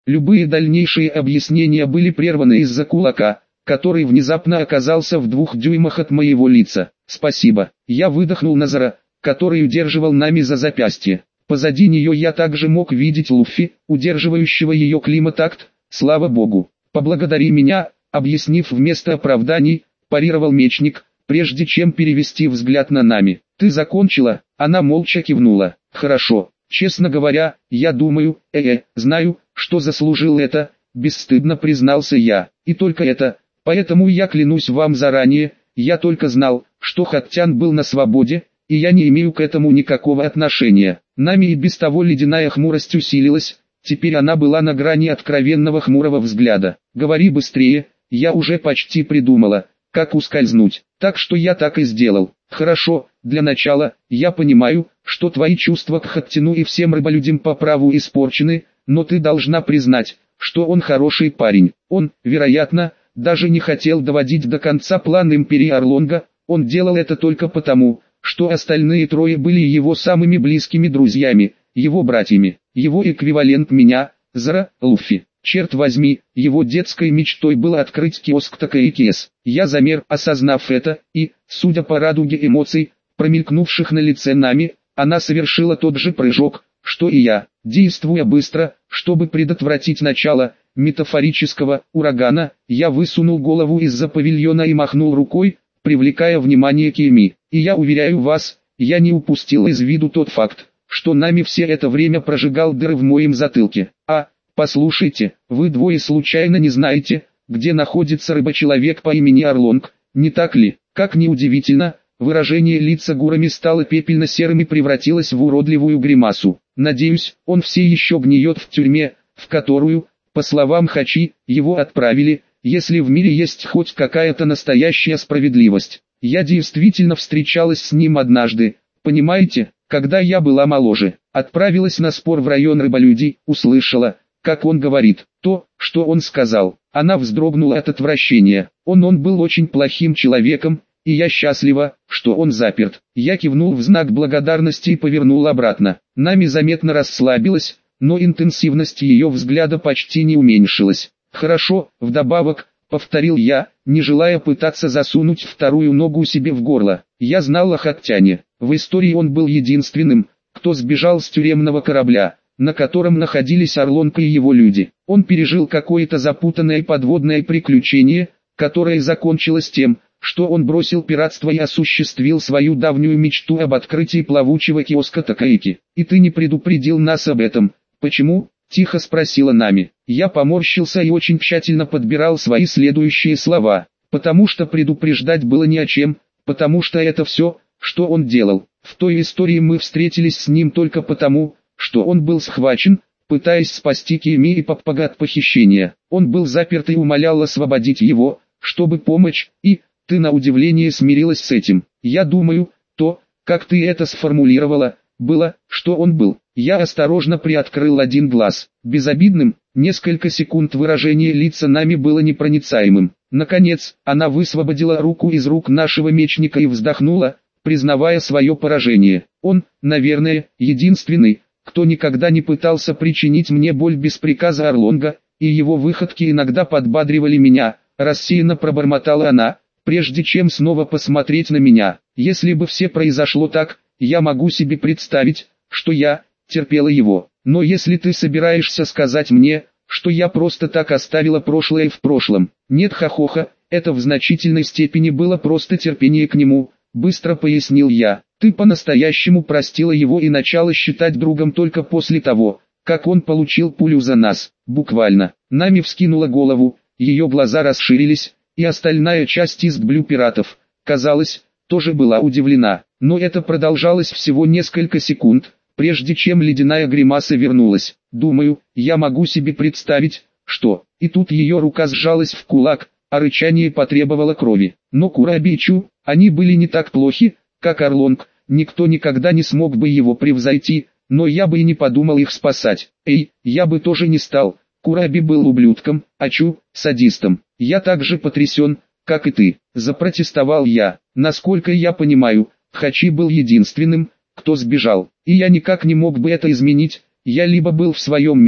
Любые дальнейшие объяснения были прерваны из-за кулака, который внезапно оказался в 2 дюймах от моего лица. «Спасибо». Я выдохнул на Зара, который удерживал Нами за запястье. Позади нее я также мог видеть Луффи, удерживающего ее климатакт. «Слава богу. Поблагодари меня», объяснив вместо оправданий, парировал мечник, прежде чем перевести взгляд на Нами. «Ты закончила?» Она молча кивнула. «Хорошо. Честно говоря, я думаю, знаю, что заслужил это», бесстыдно признался я. «И только это. Поэтому я клянусь вам заранее, я только знал, что Хаттян был на свободе, и я не имею к этому никакого отношения». Нами и без того ледяная хмурость усилилась, теперь она была на грани откровенного хмурого взгляда. «Говори быстрее, я уже почти придумала, как ускользнуть, так что я так и сделал». «Хорошо, для начала, я понимаю, что твои чувства к Хаттяну и всем рыболюдям по праву испорчены, но ты должна признать, что он хороший парень. Он, вероятно, даже не хотел доводить до конца план Империи Орлонга, он делал это только потому, что остальные 3 были его самыми близкими друзьями, его братьями, его эквивалент меня, Зара, Луффи. Черт возьми, его детской мечтой было открыть киоск ТКИКС. Я замер, осознав это, и, судя по радуге эмоций, промелькнувших на лице Нами, она совершила тот же прыжок, что и я, действуя быстро, чтобы предотвратить начало метафорического урагана. Я высунул голову из-за павильона и махнул рукой, привлекая внимание Кими. И я уверяю вас, я не упустил из виду тот факт, что Нами все это время прожигал дыры в моем затылке. Послушайте, вы двое случайно не знаете, где находится рыбочеловек по имени Орлонг, не так ли? Как ни удивительно, выражение лица Гурами стало пепельно-серым и превратилось в уродливую гримасу. Надеюсь, он все еще гниет в тюрьме, в которую, по словам Хачи, его отправили, если в мире есть хоть какая-то настоящая справедливость. Я действительно встречалась с ним однажды, понимаете, когда я была моложе. Отправилась на спор в район рыболюдей, услышала, как он говорит, то, что он сказал. Она вздрогнула от отвращения. Он был очень плохим человеком, и я счастлива, что он заперт. Я кивнул в знак благодарности и повернул обратно. Нами заметно расслабилась, но интенсивность ее взгляда почти не уменьшилась. «Хорошо», вдобавок, повторил я, не желая пытаться засунуть 2-ю ногу себе в горло. Я знал о Хаттяне. В истории он был единственным, кто сбежал с тюремного корабля, на котором находились Орлонг и его люди. Он пережил какое-то запутанное подводное приключение, которое закончилось тем, что он бросил пиратство и осуществил свою давнюю мечту об открытии плавучего киоска Такаики. «И ты не предупредил нас об этом. Почему?» – тихо спросила Нами. Я поморщился и очень тщательно подбирал свои следующие слова. «Потому что предупреждать было не о чем, потому что это все, что он делал. В той истории мы встретились с ним только потому, что он был схвачен, пытаясь спасти Кими и Паппага от похищения. Он был заперт и умолял освободить его, чтобы помочь, и ты на удивление смирилась с этим. Я думаю, то, как ты это сформулировала, было, что он был». Я осторожно приоткрыл один глаз. Безобидным, несколько секунд выражение лица Нами было непроницаемым. Наконец, она высвободила руку из рук нашего мечника и вздохнула, признавая свое поражение. «Он, наверное, единственный, кто никогда не пытался причинить мне боль без приказа Орлонга, и его выходки иногда подбадривали меня», рассеянно пробормотала она, прежде чем снова посмотреть на меня. «Если бы все произошло так, я могу себе представить, что я терпела его. Но если ты собираешься сказать мне, что я просто так оставила прошлое в прошлом». «Нет, Хахоха, это в значительной степени было просто терпение к нему», быстро пояснил я. «Ты по-настоящему простила его и начала считать другом только после того, как он получил пулю за нас». Буквально. Нами вскинула голову, ее глаза расширились, и остальная часть из Блю пиратов, казалось, тоже была удивлена. Но это продолжалось всего несколько секунд, прежде чем ледяная гримаса вернулась. «Думаю, я могу себе представить, что...» И тут ее рука сжалась в кулак, а рычание потребовало крови. Но Кураби и Чу, они были не так плохи, как Орлонг, никто никогда не смог бы его превзойти, но я бы и не подумал их спасать. Я бы тоже не стал. Кураби был ублюдком, а Чу – садистом. Я так же потрясен, как и ты, запротестовал я. Насколько я понимаю, Хачи был единственным, кто сбежал, и я никак не мог бы это изменить. Я либо был в своем мире,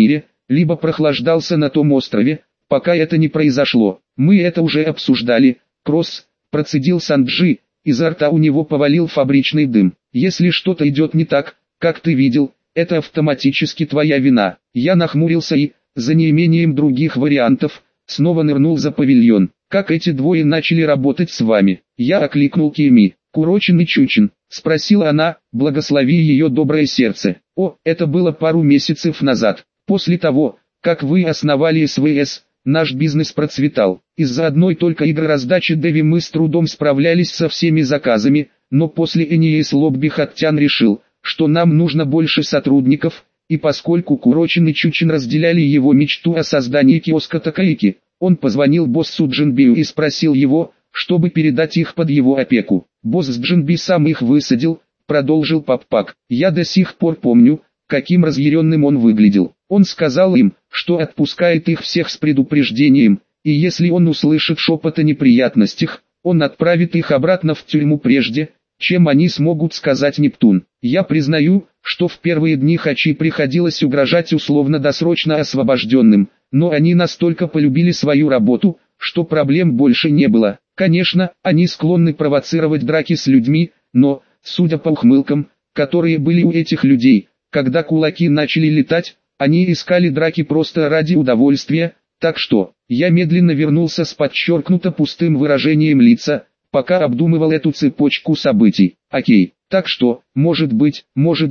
либо прохлаждался на том острове, пока это не произошло. Мы это уже обсуждали, Кросс, процедил Санджи, изо рта у него повалил фабричный дым. Если что-то идет не так, как ты видел, это автоматически твоя вина. Я нахмурился и, за неимением других вариантов, снова нырнул за павильон. Как эти двое начали работать с вами? Я окликнул Кими. Курочин и Чучин, спросила она, благослови ее доброе сердце. О, это было пару месяцев назад. После того, как вы основали СВС, наш бизнес процветал. Из-за одной только игрораздачи Дэви мы с трудом справлялись со всеми заказами, но после NES Лобби Хаттян решил, что нам нужно больше сотрудников, и поскольку Курочин и Чучин разделяли его мечту о создании киоска Такаики, он позвонил боссу Джинбию и спросил его, чтобы передать их под его опеку. Босс Джинби сам их высадил, продолжил Паппак. Я до сих пор помню, каким разъяренным он выглядел. Он сказал им, что отпускает их всех с предупреждением, и если он услышит шепот о неприятностях, он отправит их обратно в тюрьму прежде, чем они смогут сказать Нептун. Я признаю, что в первые дни Хачи приходилось угрожать условно-досрочно освобожденным, но они настолько полюбили свою работу, что проблем больше не было. Конечно, они склонны провоцировать драки с людьми, но, судя по ухмылкам, которые были у этих людей, когда кулаки начали летать, они искали драки просто ради удовольствия, так что, я медленно вернулся с подчеркнуто пустым выражением лица, пока обдумывал эту цепочку событий. Окей, так что, может быть,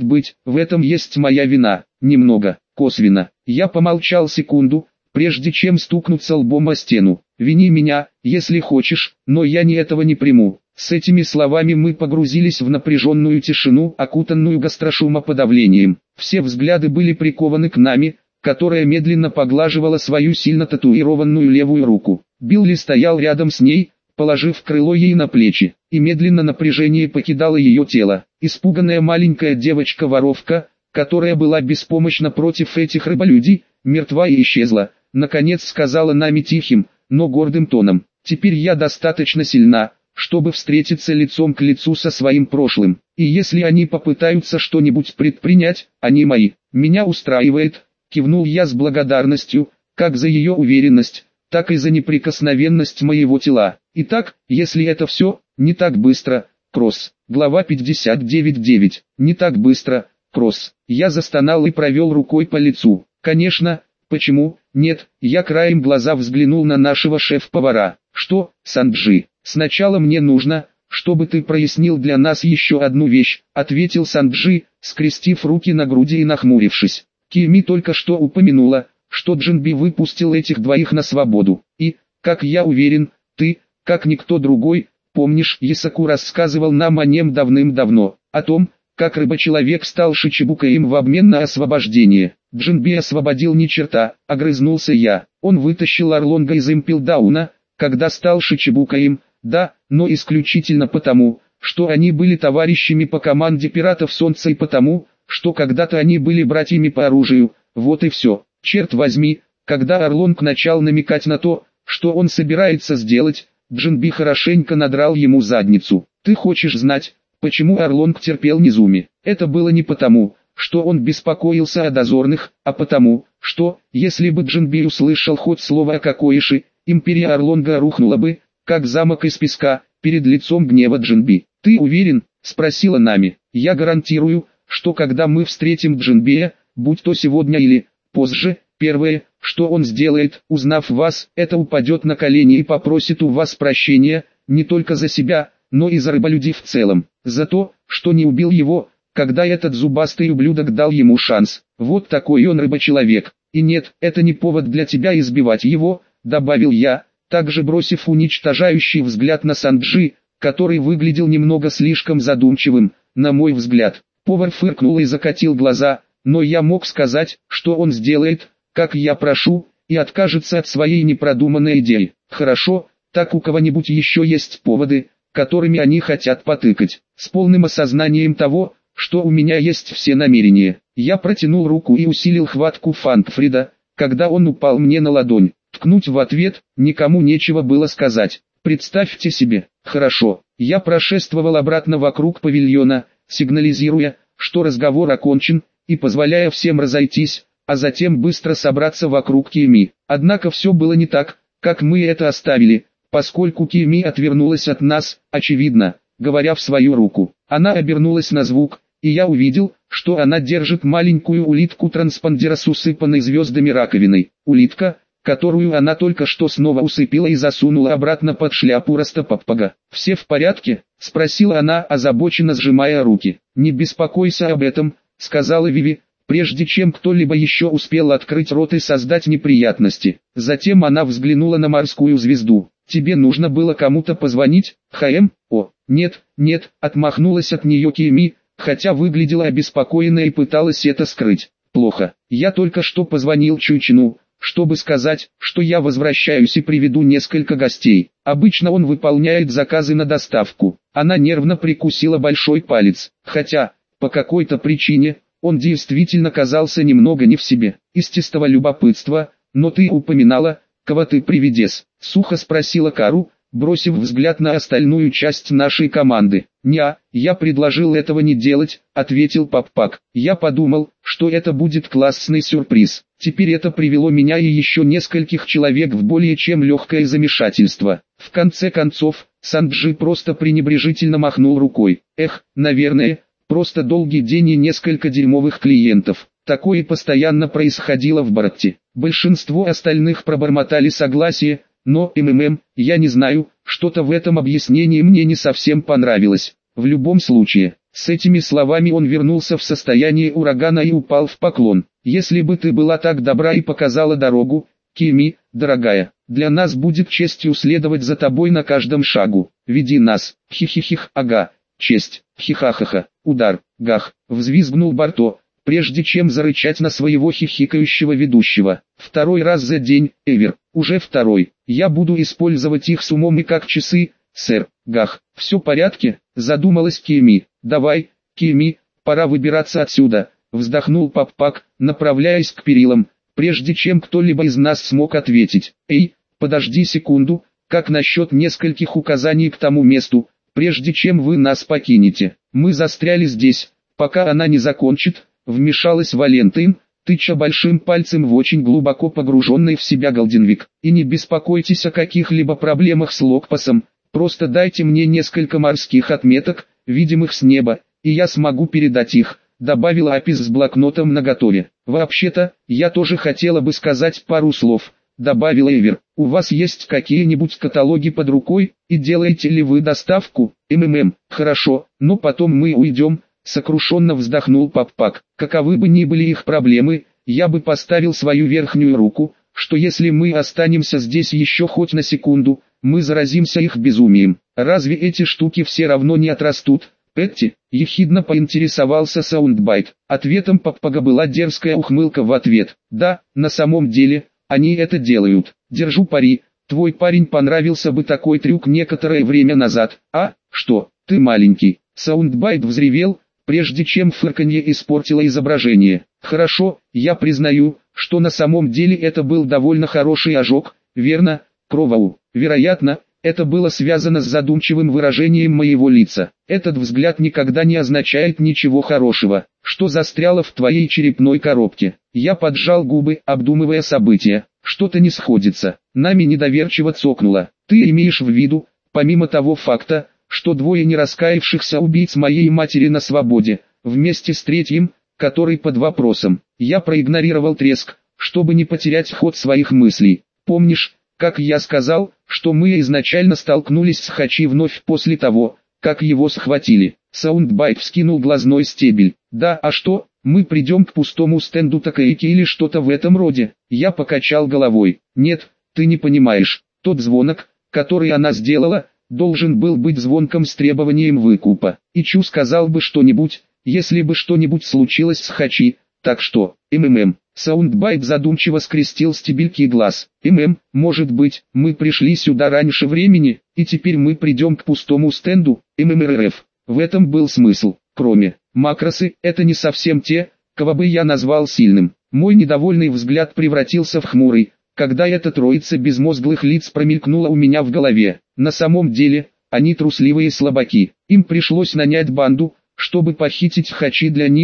в этом есть моя вина, немного, косвенно. Я помолчал секунду, прежде чем стукнуться лбом о стену. Вини меня, если хочешь, но я этого не приму. С этими словами мы погрузились в напряженную тишину, окутанную гастрошумоподавлением. Все взгляды были прикованы к нами, которая медленно поглаживала свою сильно татуированную левую руку. Билли стоял рядом с ней, положив крыло ей на плечи, и медленно напряжение покидало ее тело. Испуганная маленькая девочка-воровка, которая была беспомощна против этих рыболюдей, мертва и исчезла, наконец сказала нами тихим, но гордым тоном: «Теперь я достаточно сильна, чтобы встретиться лицом к лицу со своим прошлым, и если они попытаются что-нибудь предпринять, они мои. Меня устраивает», кивнул я с благодарностью, как за ее уверенность, так и за неприкосновенность моего тела. Итак, если это все, не так быстро, Кросс. Глава 59.9. Не так быстро, Кросс. Я застонал и провел рукой по лицу. Конечно, почему, нет, я краем глаза взглянул на нашего шеф-повара. Что, Санджи, сначала мне нужно, чтобы ты прояснил для нас еще одну вещь, ответил Санджи, скрестив руки на груди и нахмурившись. Кими только что упомянула, что Джинби выпустил этих двоих на свободу. И, как я уверен, ты, как никто другой, помнишь, Ясаку рассказывал нам о нем давным-давно, о том, как рыбочеловек стал Шичибукаем в обмен на освобождение. Джинби освободил ни черта, огрызнулся я. Он вытащил Орлонга из Импелдауна, когда стал Шичибукаем, да, но исключительно потому, что они были товарищами по команде пиратов Солнца и потому, что когда-то они были братьями по оружию, вот и все. Черт возьми, когда Орлонг начал намекать на то, что он собирается сделать, Джинби хорошенько надрал ему задницу. Ты хочешь знать, почему Орлонг терпел Низуми? Это было не потому, что он беспокоился о дозорных, а потому, что, если бы Джинби услышал хоть слово о Кокоиши, империя Орлонга рухнула бы, как замок из песка, перед лицом гнева Джинби. Ты уверен? Спросила Нами. Я гарантирую, что когда мы встретим Джинбия, будь то сегодня или позже, первое, что он сделает, узнав вас, это упадет на колени и попросит у вас прощения, не только за себя, но и за рыболюдей в целом, за то, что не убил его, когда этот зубастый ублюдок дал ему шанс. Вот такой он рыбочеловек. И нет, это не повод для тебя избивать его, добавил я, также бросив уничтожающий взгляд на Санджи, который выглядел немного слишком задумчивым, на мой взгляд. Повар фыркнул и закатил глаза, но я мог сказать, что он сделает, как я прошу, и откажется от своей непродуманной идеи. Хорошо, так у кого-нибудь еще есть поводы, которыми они хотят потыкать. С полным осознанием того, что у меня есть все намерения, я протянул руку и усилил хватку Фанкфрида, когда он упал мне на ладонь. Ткнуть в ответ, никому нечего было сказать. Представьте себе. Хорошо, я прошествовал обратно вокруг павильона, сигнализируя, что разговор окончен, и позволяя всем разойтись, а затем быстро собраться вокруг Кими. Однако все было не так, как мы это оставили, поскольку Кими отвернулась от нас, очевидно, говоря в свою руку. Она обернулась на звук, и я увидел, что она держит маленькую улитку-транспондера с усыпанной звездами раковиной. Улитка, которую она только что снова усыпила и засунула обратно под шляпу Растопаппага. «Все в порядке?» — спросила она, озабоченно сжимая руки. «Не беспокойся об этом», — сказала Виви, прежде чем кто-либо еще успел открыть рот и создать неприятности. Затем она взглянула на морскую звезду. «Тебе нужно было кому-то позвонить, ХМ?» «О, нет, отмахнулась от нее Кими, хотя выглядела обеспокоенной и пыталась это скрыть. «Плохо. Я только что позвонил Чучину, чтобы сказать, что я возвращаюсь и приведу несколько гостей. Обычно он выполняет заказы на доставку». Она нервно прикусила большой палец, хотя, по какой-то причине, он действительно казался немного не в себе. «Из чистого любопытства, но ты упоминала, кого ты приведешь?» — сухо спросила Кару, бросив взгляд на остальную часть нашей команды. Я предложил этого не делать», — ответил Паппак. «Я подумал, что это будет классный сюрприз. Теперь это привело меня и еще нескольких человек в более чем легкое замешательство». В конце концов, Санджи просто пренебрежительно махнул рукой. Наверное, просто долгий день и несколько дерьмовых клиентов. Такое постоянно происходило в Баратте. Большинство остальных пробормотали согласие, но я не знаю, что-то в этом объяснении мне не совсем понравилось. В любом случае, с этими словами он вернулся в состояние урагана и упал в поклон. «Если бы ты была так добра и показала дорогу, Кими, дорогая, для нас будет честью следовать за тобой на каждом шагу. Веди нас». «Хихихих, ага, честь, хихахаха, удар, гах», взвизгнул Барто, прежде чем зарычать на своего хихикающего ведущего. «Второй раз за день, Эвер, уже второй. Я буду использовать их с умом и как часы, сэр». «Гах, все в порядке?» — задумалась Кими. «Давай, Кими, пора выбираться отсюда», — вздохнул Паппак, направляясь к перилам, прежде чем кто-либо из нас смог ответить. «Эй, подожди секунду, как насчет нескольких указаний к тому месту, прежде чем вы нас покинете? Мы застряли здесь, пока она не закончит», — вмешалась Валентин, тыча большим пальцем в очень глубоко погруженный в себя Голденвик. «И не беспокойтесь о каких-либо проблемах с Локпасом, просто дайте мне несколько морских отметок, видимых с неба, и я смогу передать их», — добавила Апис с блокнотом наготове. «Вообще-то, я тоже хотела бы сказать пару слов», — добавила Эвер. «У вас есть какие-нибудь каталоги под рукой, и делаете ли вы доставку?» «Хорошо, но потом мы уйдем», — сокрушенно вздохнул Паппак. «Каковы бы ни были их проблемы, я бы поставил свою верхнюю руку, что если мы останемся здесь еще хоть на секунду, мы заразимся их безумием. Разве эти штуки все равно не отрастут?» «Петти», — ехидно поинтересовался Саундбайт. Ответом Паппага была дерзкая ухмылка в ответ. «Да, на самом деле, они это делают. Держу пари, твой парень понравился бы такой трюк некоторое время назад». «А, что, ты маленький?» Саундбайт взревел, прежде чем фырканье испортило изображение. «Хорошо, я признаю, что на самом деле это был довольно хороший ожог, верно, Кровау? Вероятно, это было связано с задумчивым выражением моего лица. Этот взгляд никогда не означает ничего хорошего, что застряло в твоей черепной коробке». Я поджал губы, обдумывая события. Что-то не сходится. Нами недоверчиво цокнуло. «Ты имеешь в виду, помимо того факта, что двое не раскаявшихся убийц моей матери на свободе, вместе с третьим, который под вопросом?» Я проигнорировал треск, чтобы не потерять ход своих мыслей. «Помнишь, как я сказал, что мы изначально столкнулись с Хачи вновь после того, как его схватили?» Саундбайт вскинул глазной стебель. «Да, а что, мы придем к пустому стенду Такаики или что-то в этом роде?» Я покачал головой. «Нет, ты не понимаешь, тот звонок, который она сделала, должен был быть звонком с требованием выкупа. И Чу сказал бы что-нибудь, если бы что-нибудь случилось с Хачи, так что, Саундбайт задумчиво скрестил стебельки глаз. Может быть, мы пришли сюда раньше времени, и теперь мы придем к пустому стенду, РФ. В этом был смысл. Кроме, макросы, это не совсем те, кого бы я назвал сильным». Мой недовольный взгляд превратился в хмурый, когда эта троица безмозглых лиц промелькнула у меня в голове. На самом деле, они трусливые слабаки. Им пришлось нанять банду, чтобы похитить Хачи для них,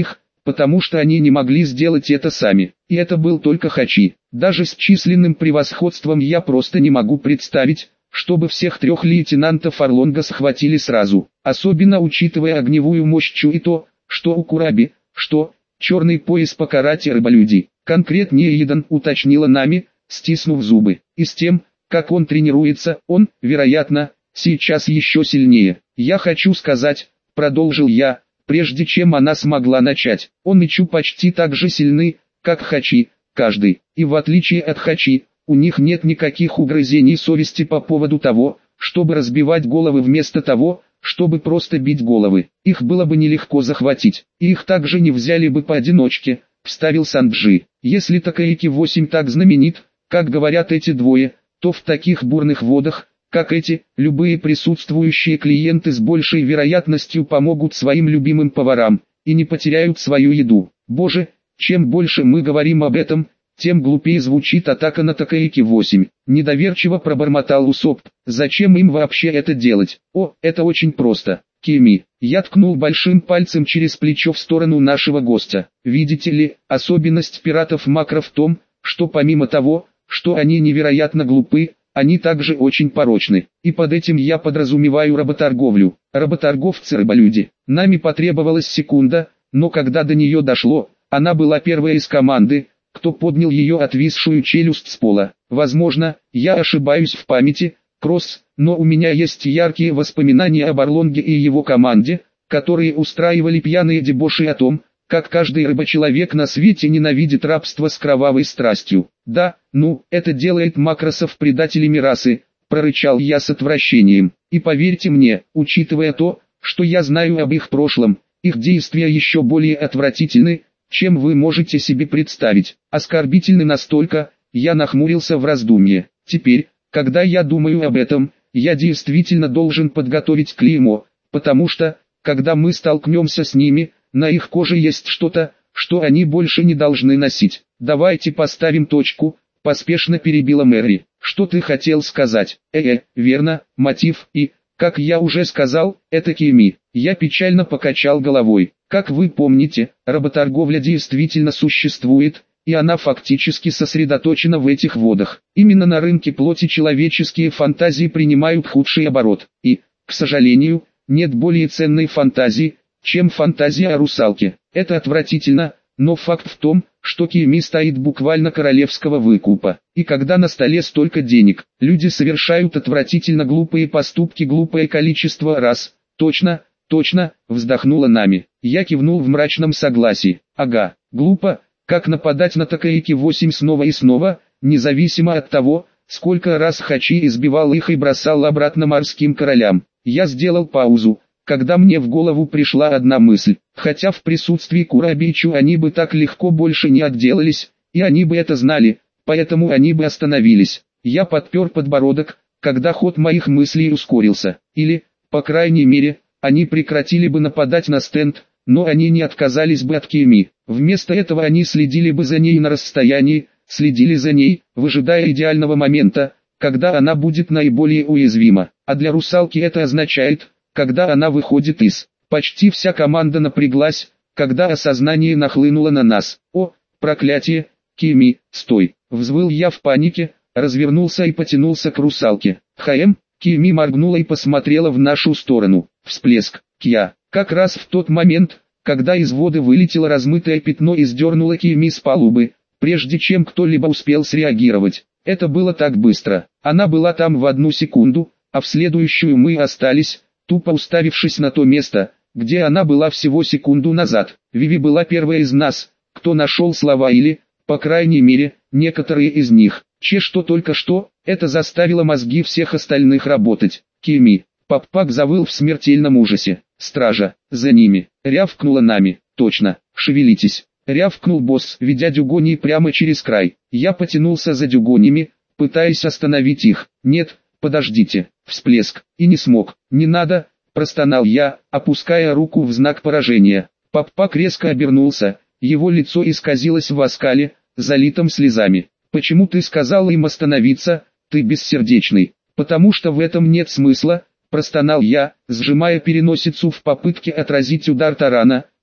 потому что они не могли сделать это сами. И это был только Хачи. Даже с численным превосходством я просто не могу представить, чтобы всех 3 лейтенантов Орлонга схватили сразу, особенно учитывая огневую мощь Чу и то, что у Кураби, что черный пояс по карате рыболюди. Конкретнее Идан уточнила Нами, стиснув зубы. И с тем, как он тренируется, он, вероятно, сейчас еще сильнее. Я хочу сказать, продолжил я, прежде чем она смогла начать, он и Чу почти так же сильны, как Хачи, каждый. И в отличие от Хачи, у них нет никаких угрызений совести по поводу того, чтобы разбивать головы вместо того, чтобы просто бить головы. Их было бы нелегко захватить, и их также не взяли бы поодиночке, вставил Санджи. Если Такаики-8 так знаменит, как говорят эти двое, то в таких бурных водах, как эти, любые присутствующие клиенты с большей вероятностью помогут своим любимым поварам, и не потеряют свою еду. Боже, чем больше мы говорим об этом, тем глупее звучит атака на Такаики-8. Недоверчиво пробормотал Усоп. Зачем им вообще это делать? О, это очень просто. Кими. Я ткнул большим пальцем через плечо в сторону нашего гостя. Видите ли, особенность пиратов Макро в том, что помимо того, что они невероятно глупы, они также очень порочны. И под этим я подразумеваю работорговлю. Работорговцы-рыболюди. Нами потребовалась секунда, но когда до нее дошло, она была первой из команды, кто поднял ее отвисшую челюсть с пола. Возможно, я ошибаюсь в памяти, Кросс, но у меня есть яркие воспоминания об Орлонге и его команде, которые устраивали пьяные дебоши о том, как каждый рыбочеловек на свете ненавидит рабство с кровавой страстью. Да, ну, это делает макросов предателями расы, прорычал я с отвращением. И поверьте мне, учитывая то, что я знаю об их прошлом, их действия еще более отвратительны, чем вы можете себе представить. Оскорбительны настолько, я нахмурился в раздумье. Теперь, когда я думаю об этом, я действительно должен подготовить клеймо, потому что, когда мы столкнемся с ними, на их коже есть что-то, что они больше не должны носить. Давайте поставим точку, поспешно перебила Мэри. Что ты хотел сказать? Верно, мотив и, как я уже сказал, это Кими. Я печально покачал головой. Как вы помните, работорговля действительно существует, и она фактически сосредоточена в этих водах. Именно на рынке плоти человеческие фантазии принимают худший оборот. И, к сожалению, нет более ценной фантазии, чем фантазия о русалке. Это отвратительно, но факт в том, что Кими стоит буквально королевского выкупа. И когда на столе столько денег, люди совершают отвратительно глупые поступки глупое количество раз. Точно, вздохнула Нами. Я кивнул в мрачном согласии. Ага, глупо, как нападать на Такаики-8 снова и снова, независимо от того, сколько раз Хачи избивал их и бросал обратно морским королям. Я сделал паузу, когда мне в голову пришла одна мысль. Хотя в присутствии Кураби и Чу они бы так легко больше не отделались, и они бы это знали, поэтому они бы остановились. Я подпер подбородок, когда ход моих мыслей ускорился. Или, по крайней мере, они прекратили бы нападать на стенд, но они не отказались бы от Кими. Вместо этого они следили бы за ней на расстоянии, следили за ней, выжидая идеального момента, когда она будет наиболее уязвима. А для русалки это означает, когда она выходит из. Почти вся команда напряглась, когда осознание нахлынуло на нас. О, проклятие, Кими, стой! Взвыл я в панике, развернулся и потянулся к русалке. Кими моргнула и посмотрела в нашу сторону. Всплеск. Кья. Как раз в тот момент, когда из воды вылетело размытое пятно и сдернуло Кими с палубы, прежде чем кто-либо успел среагировать. Это было так быстро. Она была там в 1 секунду, а в следующую мы остались, тупо уставившись на то место, где она была всего секунду назад. Виви была первой из нас, кто нашел слова или, по крайней мере, некоторые из них. Что только что, это заставило мозги всех остальных работать. Кими. Паппак завыл в смертельном ужасе. Стража, за ними. Рявкнула Нами. Точно, шевелитесь. Рявкнул босс, ведя дюгони прямо через край. Я потянулся за дюгонями, пытаясь остановить их. Нет, подождите. Всплеск. И не смог. Не надо, простонал я, опуская руку в знак поражения. Паппак резко обернулся. Его лицо исказилось в оскале, залитом слезами. «Почему ты сказал им остановиться, ты бессердечный?» «Потому что в этом нет смысла», простонал я, сжимая переносицу в попытке отразить удар тарана,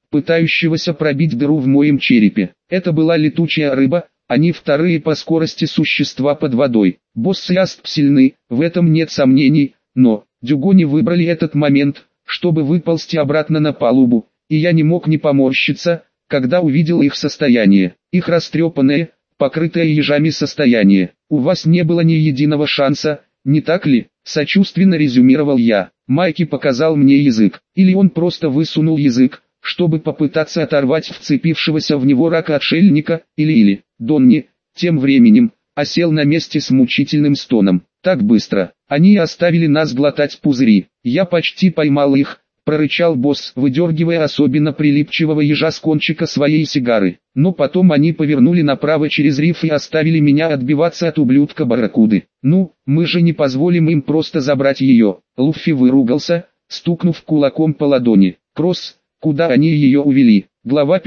пытающегося пробить дыру в моем черепе. Это была летучая рыба, они вторые по скорости существа под водой. Босс и Асп сильны, в этом нет сомнений, но дюгони выбрали этот момент, чтобы выползти обратно на палубу, и я не мог не поморщиться, когда увидел их состояние, их растрепанное, покрытое ежами состояние. «У вас не было ни единого шанса, не так ли?» – сочувственно резюмировал я. Майки показал мне язык, или он просто высунул язык, чтобы попытаться оторвать вцепившегося в него рака-отшельника, или Донни, тем временем, осел на месте с мучительным стоном. Так быстро, они оставили нас глотать пузыри. Я почти поймал их, прорычал босс, выдергивая особенно прилипчивого ежа с кончика своей сигары. Но потом они повернули направо через риф и оставили меня отбиваться от ублюдка-барракуды. «Ну, мы же не позволим им просто забрать ее», — Луффи выругался, стукнув кулаком по ладони. «Кросс, куда они ее увели?» Глава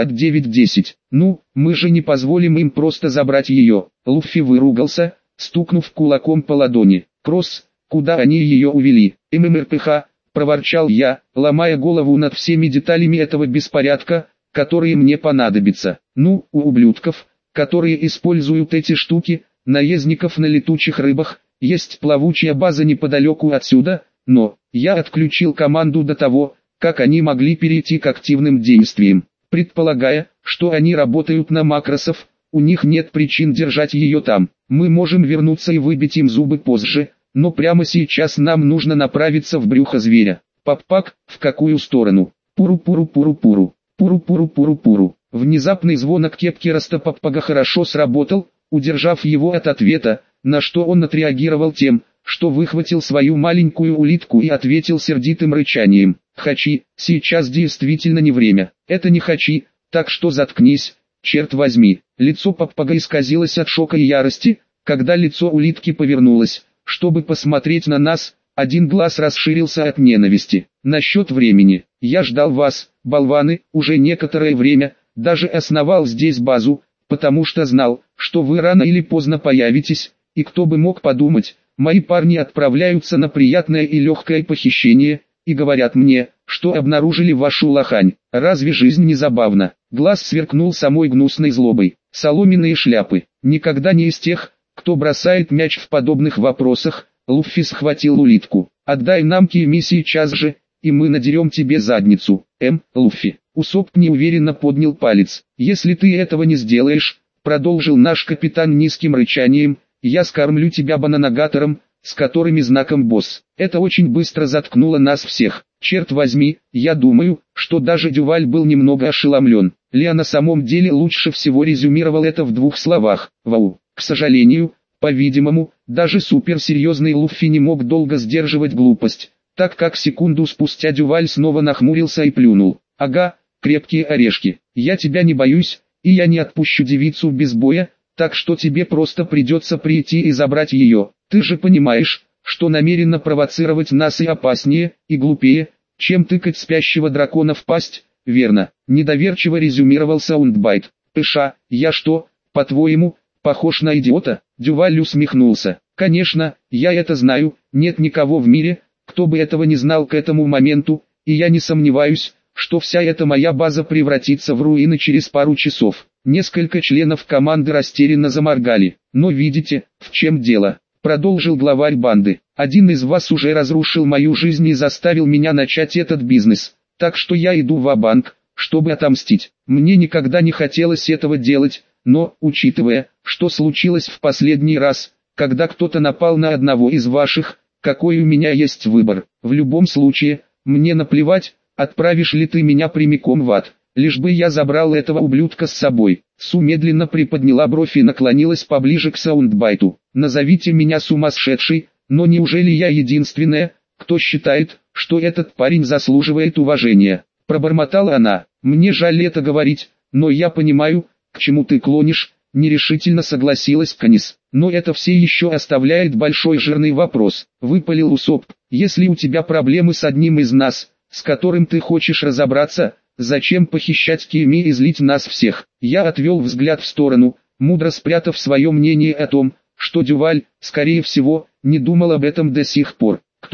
59:10. «Ну, мы же не позволим им просто забрать ее», — Луффи выругался, стукнув кулаком по ладони. «Кросс, куда они ее увели?» «ММРПХ», — проворчал я, ломая голову над всеми деталями этого беспорядка, которые мне понадобятся. «Ну, у ублюдков, которые используют эти штуки, наездников на летучих рыбах, есть плавучая база неподалеку отсюда, но я отключил команду до того, как они могли перейти к активным действиям. Предполагая, что они работают на макросов, у них нет причин держать ее там. Мы можем вернуться и выбить им зубы позже, но прямо сейчас нам нужно направиться в брюхо зверя». «Пап-пак, в какую сторону?» «Пуру-пуру-пуру-пуру, пуру-пуру-пуру-пуру». Внезапный звонок кепки Растопаппага хорошо сработал, удержав его от ответа, на что он отреагировал тем, что выхватил свою маленькую улитку и ответил сердитым рычанием. «Хачи, сейчас действительно не время. Это не хачи, так что заткнись, черт возьми». Лицо Паппага исказилось от шока и ярости, когда лицо улитки повернулось, чтобы посмотреть на нас. Один глаз расширился от ненависти. «Насчет времени. Я ждал вас, болваны, уже некоторое время, даже основал здесь базу, потому что знал, что вы рано или поздно появитесь, и кто бы мог подумать, мои парни отправляются на приятное и легкое похищение, и говорят мне, что обнаружили вашу лохань. Разве жизнь не забавна?» Глаз сверкнул самой гнусной злобой. «Соломенные шляпы. Никогда не из тех, кто бросает мяч в подобных вопросах». Луффи схватил улитку. «Отдай нам Кими сейчас же, и мы надерем тебе задницу». Луффи». Усоп неуверенно поднял палец. «Если ты этого не сделаешь», — продолжил наш капитан низким рычанием, «я скормлю тебя бананагатором, с которыми знаком босс». Это очень быстро заткнуло нас всех. Черт возьми, я думаю, что даже Дюваль был немного ошеломлен. Лео на самом деле лучше всего резюмировал это в двух словах. «Вау». К сожалению, по-видимому, даже суперсерьезный Луффи не мог долго сдерживать глупость, так как секунду спустя Дюваль снова нахмурился и плюнул. «Ага, крепкие орешки. Я тебя не боюсь, и я не отпущу девицу без боя, так что тебе просто придется прийти и забрать ее. Ты же понимаешь, что намеренно провоцировать нас и опаснее, и глупее, чем тыкать спящего дракона в пасть, верно?» Недоверчиво резюмировал Саундбайт. «Пыша, я что, по-твоему, похож на идиота?» Дюваль усмехнулся. «Конечно, я это знаю, нет никого в мире, кто бы этого не знал к этому моменту, и я не сомневаюсь, что вся эта моя база превратится в руины через пару часов». Несколько членов команды растерянно заморгали. «Но видите, в чем дело», — продолжил главарь банды. «Один из вас уже разрушил мою жизнь и заставил меня начать этот бизнес, так что я иду ва-банк, чтобы отомстить. Мне никогда не хотелось этого делать, но, учитывая, что случилось в последний раз, когда кто-то напал на одного из ваших, какой у меня есть выбор? В любом случае, мне наплевать, отправишь ли ты меня прямиком в ад, лишь бы я забрал этого ублюдка с собой». Су медленно приподняла бровь и наклонилась поближе к Саундбайту. «Назовите меня сумасшедшей, но неужели я единственная, кто считает, что этот парень заслуживает уважения?» Пробормотала она. «Мне жаль это говорить, но я понимаю, к чему ты клонишь», — нерешительно согласилась Канис. «Но это все еще оставляет большой жирный вопрос», — выпалил Усоп. «Если у тебя проблемы с одним из нас, с которым ты хочешь разобраться, зачем похищать Кими и злить нас всех?» Я отвел взгляд в сторону, мудро спрятав свое мнение о том, что Дюваль, скорее всего, не думал об этом до сих пор. «Кто,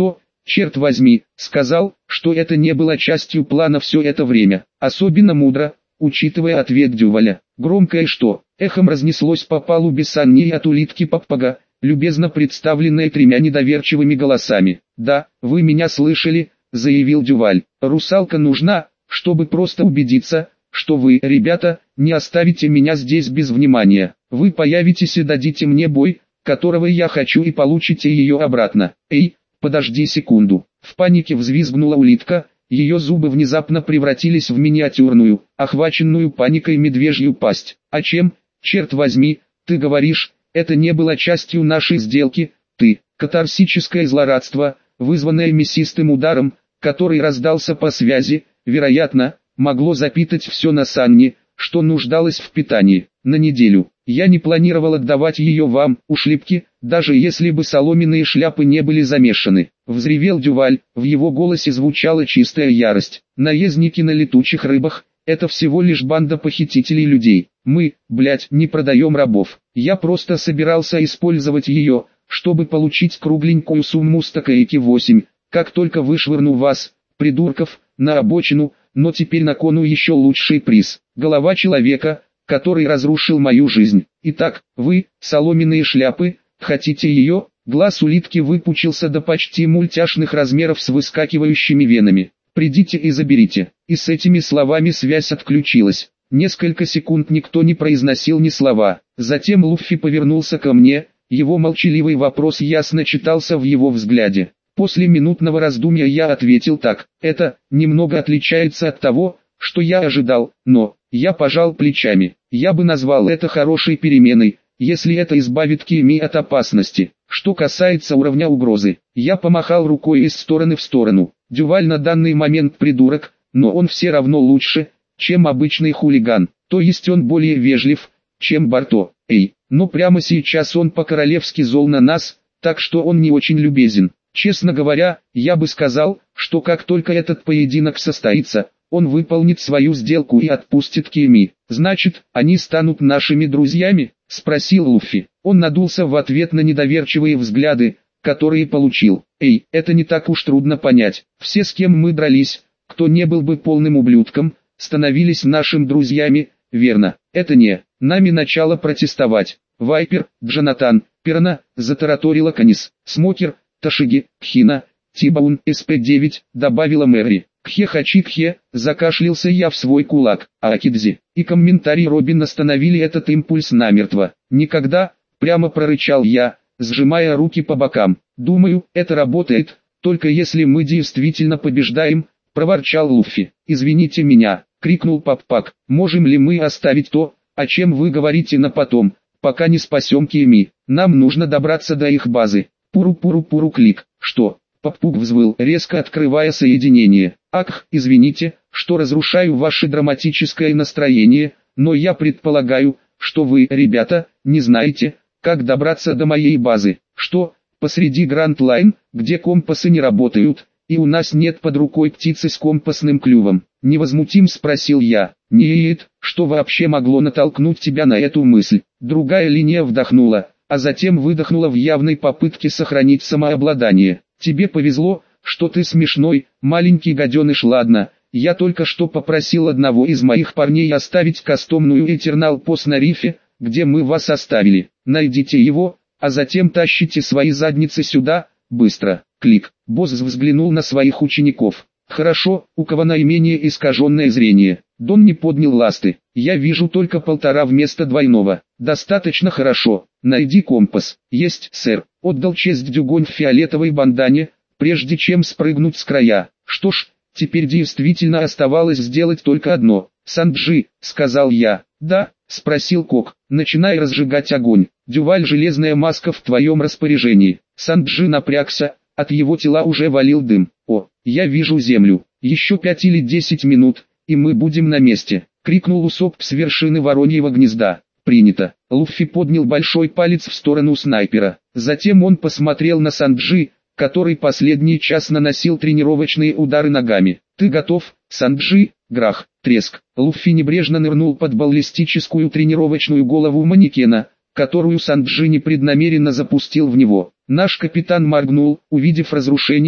черт возьми, сказал, что это не было частью плана все это время. Особенно мудро, учитывая ответ Дюваля. Громкое «что» эхом разнеслось по палубе Санни от улитки Паппага, любезно представленной тремя недоверчивыми голосами. «Да, вы меня слышали», — заявил Дюваль. «Русалка нужна, чтобы просто убедиться, что вы, ребята, не оставите меня здесь без внимания. Вы появитесь и дадите мне бой, которого я хочу, и получите ее обратно». «Эй, подожди секунду». В панике взвизгнула улитка, ее зубы внезапно превратились в миниатюрную, охваченную паникой медвежью пасть. «А чем, черт возьми, ты говоришь, это не было частью нашей сделки, ты?» Катарсическое злорадство, вызванное мясистым ударом, который раздался по связи, вероятно, могло запитать все на Санни, что нуждалось в питании. На неделю. Я не планировал отдавать ее вам, ушлепки, даже если бы соломенные шляпы не были замешаны. Взревел Дюваль, в его голосе звучала чистая ярость. Наездники на летучих рыбах, это всего лишь банда похитителей людей. Мы, блядь, не продаем рабов. Я просто собирался использовать ее, чтобы получить кругленькую сумму стакейки 8, как только вышвырну вас, придурков, на обочину, но теперь на кону еще лучший приз. Голова человека, который разрушил мою жизнь. Итак, вы, соломенные шляпы, хотите ее? Глаз улитки выпучился до почти мультяшных размеров с выскакивающими венами. Придите и заберите. И с этими словами связь отключилась. Несколько секунд никто не произносил ни слова. Затем Луффи повернулся ко мне, его молчаливый вопрос ясно читался в его взгляде. После минутного раздумья я ответил так: это немного отличается от того, что я ожидал, но я пожал плечами. Я бы назвал это хорошей переменой, если это избавит Кими от опасности. Что касается уровня угрозы, я помахал рукой из стороны в сторону. Дюваль на данный момент придурок, но он все равно лучше, чем обычный хулиган, то есть он более вежлив, чем Барто. Эй, но прямо сейчас он по-королевски зол на нас, так что он не очень любезен. Честно говоря, я бы сказал, что как только этот поединок состоится, он выполнит свою сделку и отпустит Кими. «Значит, они станут нашими друзьями?» — спросил Луффи. Он надулся в ответ на недоверчивые взгляды, которые получил. «Эй, это не так уж трудно понять. Все, с кем мы дрались, кто не был бы полным ублюдком, становились нашими друзьями, верно? Это не нами начало протестовать. Вайпер, Джонатан, Перна, затараторила Канис, Смокер, Ташиги, Хина, Тибаун, СП-9, добавила Мэри. Кхе-хачи-кхе, закашлялся я в свой кулак, а Акидзи и комментарий Робин остановили этот импульс намертво. «Никогда», прямо прорычал я, сжимая руки по бокам. «Думаю, это работает, только если мы действительно побеждаем», проворчал Луффи. «Извините меня», крикнул Паппак. «Можем ли мы оставить то, о чем вы говорите, на потом, пока не спасем Кими? Нам нужно добраться до их базы». Пуру-пуру-пуру-клик. «Что?» Паппук взвыл, резко открывая соединение. «Ах, извините, что разрушаю ваше драматическое настроение, но я предполагаю, что вы, ребята, не знаете, как добраться до моей базы. Что, посреди Гранд Лайн, где компасы не работают, и у нас нет под рукой птицы с компасным клювом?» Невозмутим спросил я. «Нет, что вообще могло натолкнуть тебя на эту мысль?» Другая линия вдохнула, а затем выдохнула в явной попытке сохранить самообладание. «Тебе повезло, что ты смешной, маленький гаденыш. Ладно, я только что попросил одного из моих парней оставить кастомную Eternal Post на рифе, где мы вас оставили. Найдите его, а затем тащите свои задницы сюда, быстро». Клик. Босс взглянул на своих учеников. «Хорошо, у кого наименее искаженное зрение?» Дон не поднял ласты. «Я вижу только 1,5 вместо двойного». «Достаточно хорошо. Найди компас». «Есть, сэр», — отдал честь Дюгонь в фиолетовой бандане, прежде чем спрыгнуть с края. «Что ж, теперь действительно оставалось сделать только одно». «Санджи», — сказал я. «Да», — спросил Кок, начиная разжигать огонь. «Дюваль, железная маска в твоем распоряжении». Санджи напрягся, от его тела уже валил дым. «О, я вижу землю. Еще 5 или 10 минут, и мы будем на месте», — крикнул Усоп с вершины вороньего гнезда. «Принято». Луффи поднял большой палец в сторону снайпера. Затем он посмотрел на Санджи, который последний час наносил тренировочные удары ногами. «Ты готов, Санджи?» Грах, треск. Луффи небрежно нырнул под баллистическую тренировочную голову манекена, которую Санджи непреднамеренно запустил в него. Наш капитан моргнул, увидев разрушение,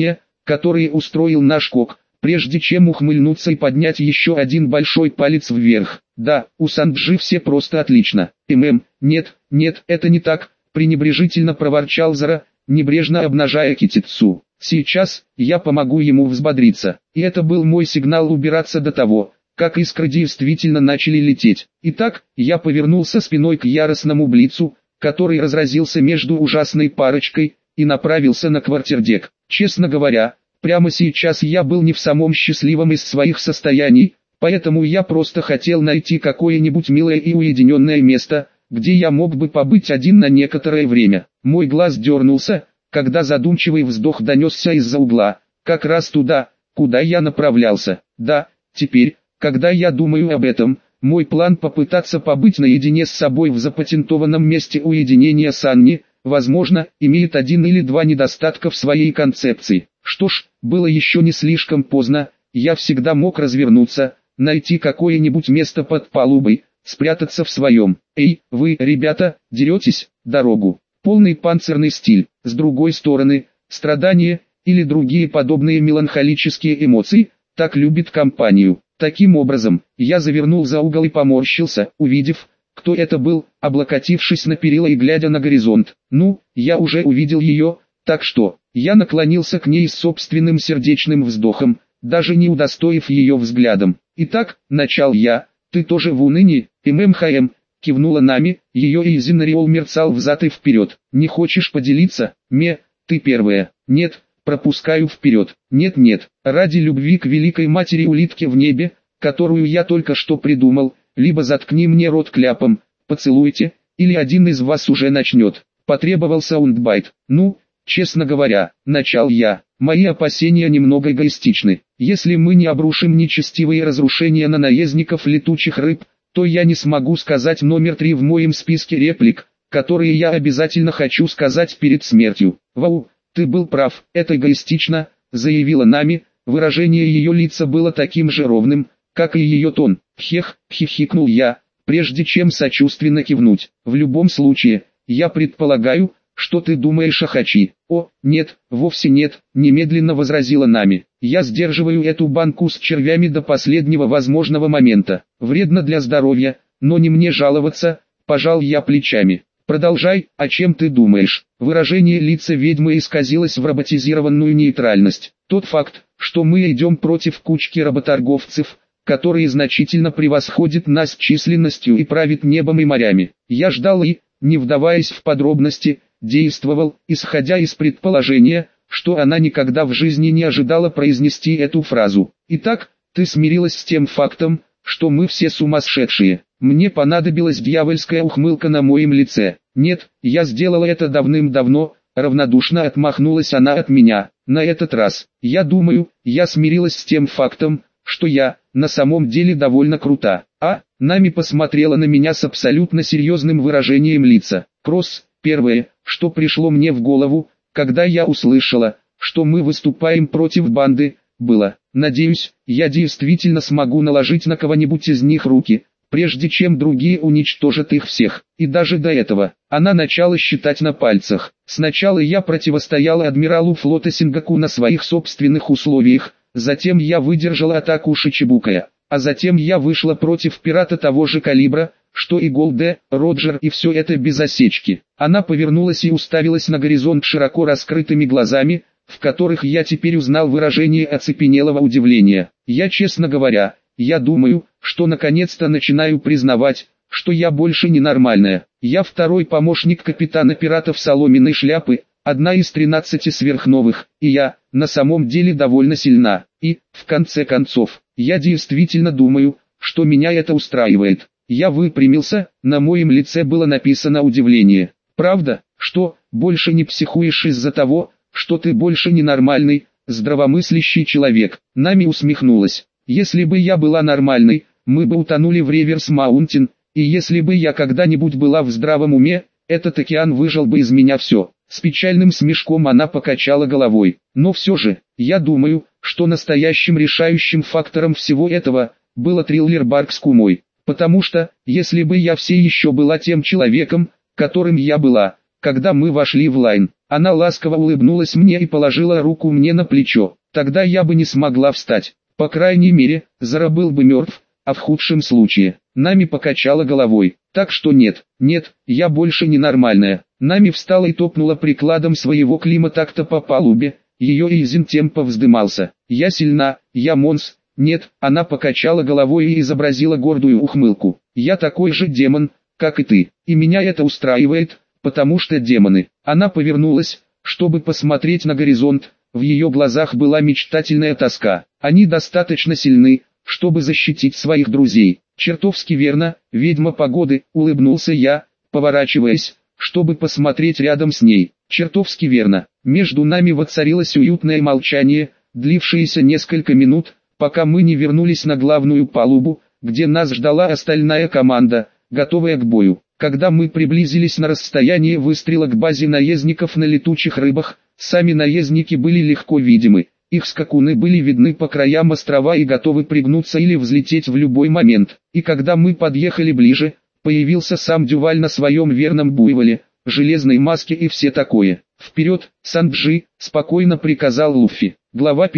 которые устроил наш Кок, прежде чем ухмыльнуться и поднять еще один большой палец вверх. Да, у Санджи все просто отлично. Нет, это не так, пренебрежительно проворчал Зара, небрежно обнажая китицу. Сейчас, я помогу ему взбодриться. И это был мой сигнал убираться до того, как искры действительно начали лететь. Итак, я повернулся спиной к яростному блицу, который разразился между ужасной парочкой, и направился на квартирдек. Честно говоря, прямо сейчас я был не в самом счастливом из своих состояний, поэтому я просто хотел найти какое-нибудь милое и уединенное место, где я мог бы побыть один на некоторое время. Мой глаз дернулся, когда задумчивый вздох донесся из-за угла, как раз туда, куда я направлялся. Да, теперь, когда я думаю об этом, мой план попытаться побыть наедине с собой в запатентованном месте уединения с Анни, возможно, имеет один или два недостатка в своей концепции. Что ж, было еще не слишком поздно, я всегда мог развернуться, найти какое-нибудь место под палубой, спрятаться в своем. Эй, вы, ребята, деретесь, дорогу. Полный панцирный стиль. С другой стороны, страдания, или другие подобные меланхолические эмоции, так любит компанию. Таким образом, я завернул за угол и поморщился, увидев, кто это был, облокотившись на перила и глядя на горизонт. Ну, я уже увидел ее, так что, я наклонился к ней с собственным сердечным вздохом, даже не удостоив ее взглядом. Итак, начал я, ты тоже в унынии, кивнула Нами, ее Эйзенариол мерцал взад и вперед. Не хочешь поделиться, ты первая. Нет, пропускаю вперед. Нет, ради любви к великой матери улитки в небе, которую я только что придумал, либо заткни мне рот кляпом, поцелуйте, или один из вас уже начнет. Потребовал саундбайт. Ну, честно говоря, начал я, мои опасения немного эгоистичны. Если мы не обрушим нечестивые разрушения на наездников летучих рыб, то я не смогу сказать номер 3 в моем списке реплик, которые я обязательно хочу сказать перед смертью. Вау, ты был прав, это эгоистично, заявила Нами, выражение ее лица было таким же ровным, как и ее тон. Хихикнул я, прежде чем сочувственно кивнуть. В любом случае, я предполагаю, что ты думаешь о Хачи. О, нет, вовсе нет, немедленно возразила Нами. Я сдерживаю эту банку с червями до последнего возможного момента. Вредно для здоровья, но не мне жаловаться, пожал я плечами. Продолжай, о чем ты думаешь? Выражение лица ведьмы исказилось в роботизированную нейтральность. Тот факт, что мы идем против кучки работорговцев, которые значительно превосходят нас численностью и правят небом и морями. Я ждал и, не вдаваясь в подробности, действовал, исходя из предположения, что она никогда в жизни не ожидала произнести эту фразу. Итак, ты смирилась с тем фактом, что мы все сумасшедшие. Мне понадобилась дьявольская ухмылка на моем лице. Нет, я сделала это давным-давно, равнодушно отмахнулась она от меня. На этот раз, я думаю, я смирилась с тем фактом, что я, на самом деле довольно крута. Нами посмотрела на меня с абсолютно серьезным выражением лица. Первое, что пришло мне в голову, когда я услышала, что мы выступаем против банды, было: надеюсь, я действительно смогу наложить на кого-нибудь из них руки, прежде чем другие уничтожат их всех. И даже до этого, она начала считать на пальцах. Сначала я противостояла адмиралу флота Сингаку на своих собственных условиях, затем я выдержала атаку Шичибукая, а затем я вышла против пирата того же калибра, что и Голде, Роджер, и все это без осечки. Она повернулась и уставилась на горизонт широко раскрытыми глазами, в которых я теперь узнал выражение оцепенелого удивления. Честно говоря, я думаю, что наконец-то начинаю признавать, что я больше не нормальная. Я второй помощник капитана пиратов Соломенной Шляпы, одна из 13 сверхновых, и я, на самом деле, довольно сильна. И, в конце концов, я действительно думаю, что меня это устраивает. Я выпрямился, на моем лице было написано удивление. Правда, что, больше не психуешь из-за того, что ты больше не нормальный, здравомыслящий человек? Нами усмехнулась. Если бы я была нормальной, мы бы утонули в Реверс-Маунтин, и если бы я когда-нибудь была в здравом уме, этот океан выжал бы из меня все. С печальным смешком она покачала головой. Но все же, я думаю, что настоящим решающим фактором всего этого было триллер-барк с Кумой. Потому что, если бы я все еще была тем человеком, которым я была, когда мы вошли в лайн. Она ласково улыбнулась мне и положила руку мне на плечо. Тогда я бы не смогла встать. По крайней мере, Зара был бы мертв, а в худшем случае, Нами покачала головой. Так что нет, я больше не нормальная. Нами встала и топнула прикладом своего климатакта по палубе. Ее изин повздымался. Я сильна, я монс. Нет, она покачала головой и изобразила гордую ухмылку. Я такой же демон, как и ты. И меня это устраивает, потому что демоны. Она повернулась, чтобы посмотреть на горизонт. В ее глазах была мечтательная тоска. Они достаточно сильны, чтобы защитить своих друзей. Чертовски верно, ведьма погоды, улыбнулся я, поворачиваясь, чтобы посмотреть рядом с ней. Чертовски верно. Между нами воцарилось уютное молчание, длившееся несколько минут, пока мы не вернулись на главную палубу, где нас ждала остальная команда, готовая к бою. Когда мы приблизились на расстояние выстрела к базе наездников на летучих рыбах, сами наездники были легко видимы. Их скакуны были видны по краям острова и готовы пригнуться или взлететь в любой момент. И когда мы подъехали ближе, появился сам Дюваль на своем верном буйволе, железной маске и все такое. «Вперед, Санджи!» – спокойно приказал Луффи. Глава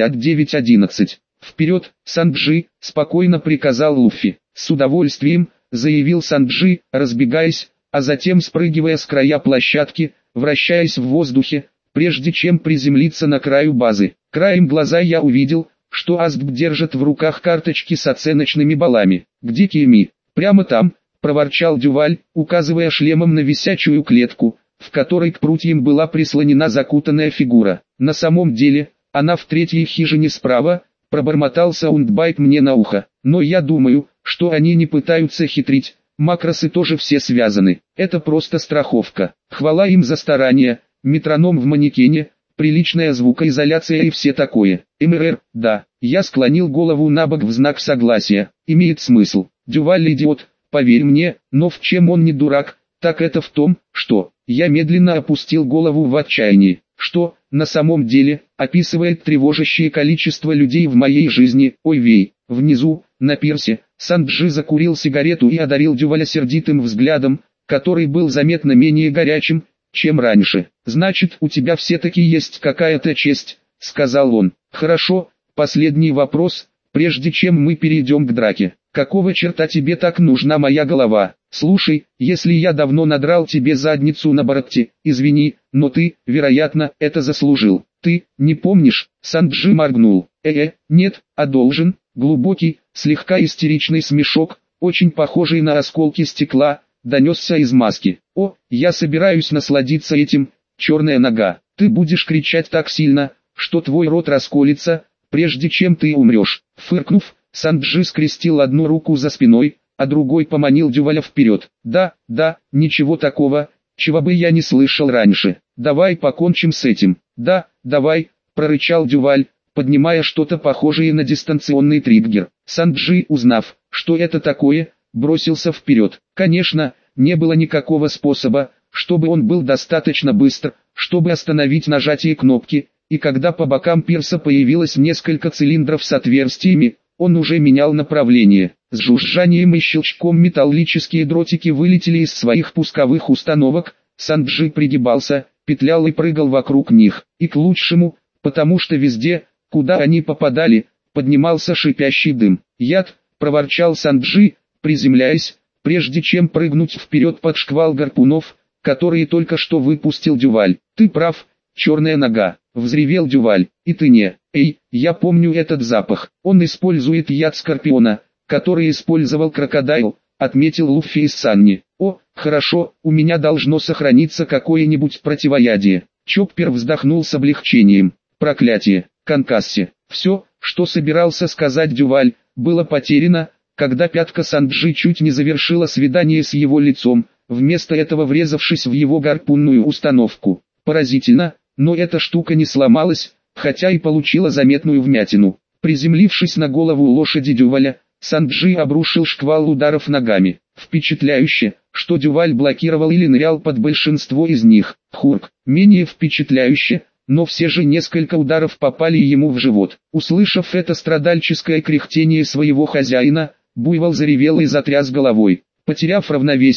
59.11. «Вперед, Санджи!» – спокойно приказал Луффи. «С удовольствием!» – заявил Санджи, разбегаясь, а затем спрыгивая с края площадки, вращаясь в воздухе, прежде чем приземлиться на краю базы. Краем глаза я увидел, что Астб держит в руках карточки с оценочными баллами. «Где Кеми?» «Прямо там», – проворчал Дюваль, указывая шлемом на висячую клетку, в которой к прутьям была прислонена закутанная фигура. «На самом деле, она в третьей хижине справа», – пробормотал Саундбайт мне на ухо. «Но я думаю, что они не пытаются хитрить, макросы тоже все связаны. Это просто страховка. Хвала им за старания, метроном в манекене, приличная звукоизоляция и все такое. МРР, да». Я склонил голову набок в знак согласия. «Имеет смысл. Дюваль идиот, поверь мне, но в чем он не дурак, так это в том, что...» Я медленно опустил голову в отчаянии. «Что, на самом деле, описывает тревожащее количество людей в моей жизни?» «Ой вей». Внизу, на пирсе, Санджи закурил сигарету и одарил Дюваля сердитым взглядом, который был заметно менее горячим, чем раньше. «Значит, у тебя все-таки есть какая-то честь», — сказал он. «Хорошо, последний вопрос, прежде чем мы перейдем к драке. Какого черта тебе так нужна моя голова? Слушай, если я давно надрал тебе задницу на Баратте, извини, но ты, вероятно, это заслужил. Ты, не помнишь?» Санджи моргнул. Нет, а должен». Глубокий, слегка истеричный смешок, очень похожий на осколки стекла, донесся из маски. «О, я собираюсь насладиться этим, черная нога. Ты будешь кричать так сильно, что твой рот расколется, прежде чем ты умрешь». Фыркнув, Санджи скрестил одну руку за спиной, а другой поманил Дюваля вперед. Да, ничего такого, чего бы я не слышал раньше. Давай покончим с этим». «Да, давай», прорычал Дюваль, поднимая что-то похожее на дистанционный триггер. Санджи, узнав, что это такое, бросился вперед. Конечно, не было никакого способа, чтобы он был достаточно быстр, чтобы остановить нажатие кнопки, и когда по бокам пирса появилось несколько цилиндров с отверстиями, он уже менял направление. С жужжанием и щелчком металлические дротики вылетели из своих пусковых установок. Санджи пригибался, петлял и прыгал вокруг них, и к лучшему, потому что везде, куда они попадали, поднимался шипящий дым. «Яд», — проворчал Санджи, приземляясь, прежде чем прыгнуть вперед под шквал гарпунов, которые только что выпустил Дюваль. «Ты прав, черная нога», — взревел Дюваль, — «и ты не». «Эй, я помню этот запах. Он использует яд скорпиона, который использовал крокодайл», — отметил Луффи из Санни. «О, хорошо, у меня должно сохраниться какое-нибудь противоядие». Чоппер вздохнул с облегчением. «Проклятие, конкасси». Все, что собирался сказать Дюваль, было потеряно, когда пятка Санджи чуть не завершила свидание с его лицом, вместо этого врезавшись в его гарпунную установку. Поразительно, но эта штука не сломалась, хотя и получила заметную вмятину. Приземлившись на голову лошади Дюваля, Санджи обрушил шквал ударов ногами. Впечатляюще, что Дюваль блокировал или нырял под большинство из них. Хурк. Менее впечатляюще, но все же несколько ударов попали ему в живот. Услышав это страдальческое кряхтение своего хозяина, буйвол заревел и затряс головой. Потеряв равновесие,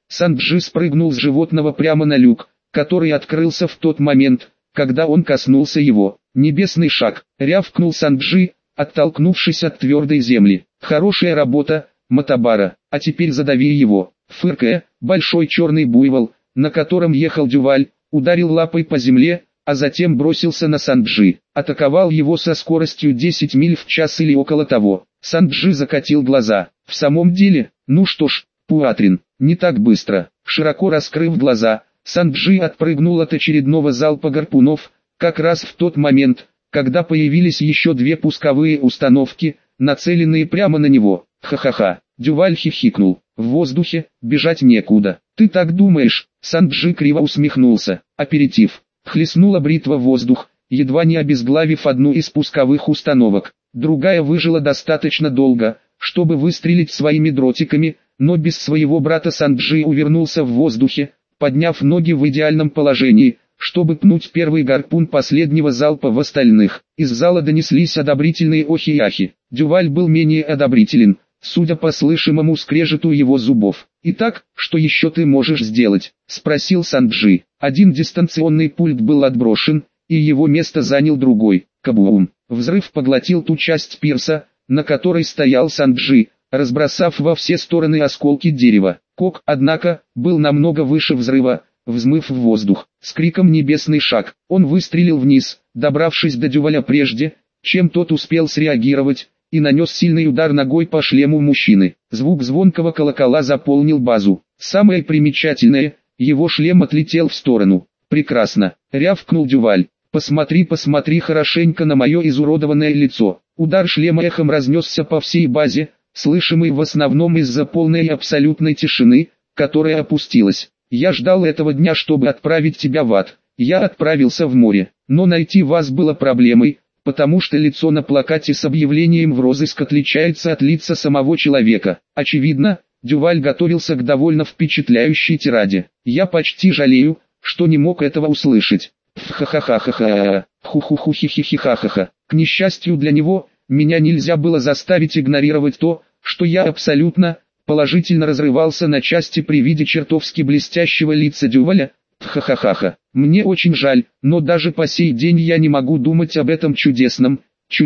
Санджи спрыгнул с животного прямо на люк, который открылся в тот момент, когда он коснулся его. «Небесный шаг!» — рявкнул Санджи, оттолкнувшись от твердой земли. «Хорошая работа, Матабара, а теперь задави его!» Фыркая, большой черный буйвол, на котором ехал Дюваль, ударил лапой по земле, а затем бросился на Санджи. Атаковал его со скоростью 10 миль в час или около того. Санджи закатил глаза. «В самом деле, ну что ж, Пуатрин, не так быстро». Широко раскрыв глаза, Санджи отпрыгнул от очередного залпа гарпунов, как раз в тот момент, когда появились еще две пусковые установки, нацеленные прямо на него. «Ха-ха-ха!» Дюваль хихикнул. «В воздухе, бежать некуда». «Ты так думаешь?» Санджи криво усмехнулся. «Аперитив». Хлестнула бритва в воздух, едва не обезглавив одну из пусковых установок. Другая выжила достаточно долго, чтобы выстрелить своими дротиками, но без своего брата Санджи увернулся в воздухе, подняв ноги в идеальном положении, чтобы пнуть первый гарпун последнего залпа в остальных. Из зала донеслись одобрительные охи и ахи. Дюваль был менее одобрителен, судя по слышимому скрежету его зубов. «Итак, что еще ты можешь сделать?» – спросил Санджи. Один дистанционный пульт был отброшен, и его место занял другой. Кабум! Взрыв поглотил ту часть пирса, на которой стоял Санджи, разбросав во все стороны осколки дерева. Кок, однако, был намного выше взрыва, взмыв в воздух. С криком «Небесный шаг!» он выстрелил вниз, добравшись до Дюваля прежде, чем тот успел среагировать, и нанес сильный удар ногой по шлему мужчины. Звук звонкого колокола заполнил базу. Самое примечательное, его шлем отлетел в сторону. «Прекрасно!» — рявкнул Дюваль. Посмотри хорошенько на мое изуродованное лицо». Удар шлема эхом разнесся по всей базе, слышимый в основном из-за полной и абсолютной тишины, которая опустилась. «Я ждал этого дня, чтобы отправить тебя в ад. Я отправился в море, но найти вас было проблемой, потому что лицо на плакате с объявлением в розыск отличается от лица самого человека. Очевидно, Дюваль готовился к довольно впечатляющей тираде. Я почти жалею, что не мог этого услышать. Ха-ха-ха-ха-ха, ху-ху-ху-хи-хи-хи-ха-ха. К несчастью для него, меня нельзя было заставить игнорировать то, что я абсолютно, положительно разрывался на части при виде чертовски блестящего лица Дюваля. Ха-ха-ха-ха. Мне очень жаль, но даже по сей день я не могу думать об этом чудесном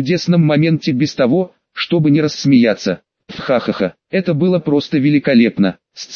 моменте без того, чтобы не рассмеяться. Ха-ха-ха. Это было просто великолепно.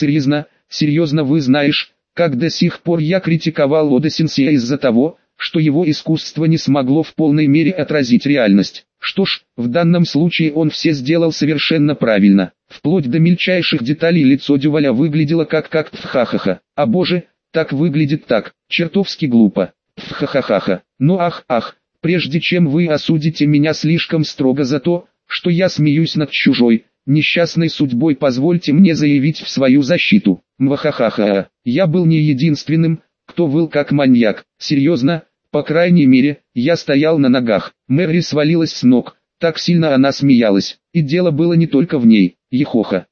Серьезно, вы знаешь, как до сих пор я критиковал Ода Сенсея из-за того, что его искусство не смогло в полной мере отразить реальность. Что ж, в данном случае он все сделал совершенно правильно. Вплоть до мельчайших деталей лицо Дюваля выглядело как ха-ха-ха. А боже, так выглядит так, чертовски глупо. Ха-ха-ха-ха. Ну ах, прежде чем вы осудите меня слишком строго за то, что я смеюсь над чужой, несчастной судьбой, позвольте мне заявить в свою защиту. Мвахахаха. Я был не единственным, кто выл как маньяк. Серьезно, по крайней мере, я стоял на ногах. Мэри свалилась с ног, так сильно она смеялась. И дело было не только в ней. Ехоха.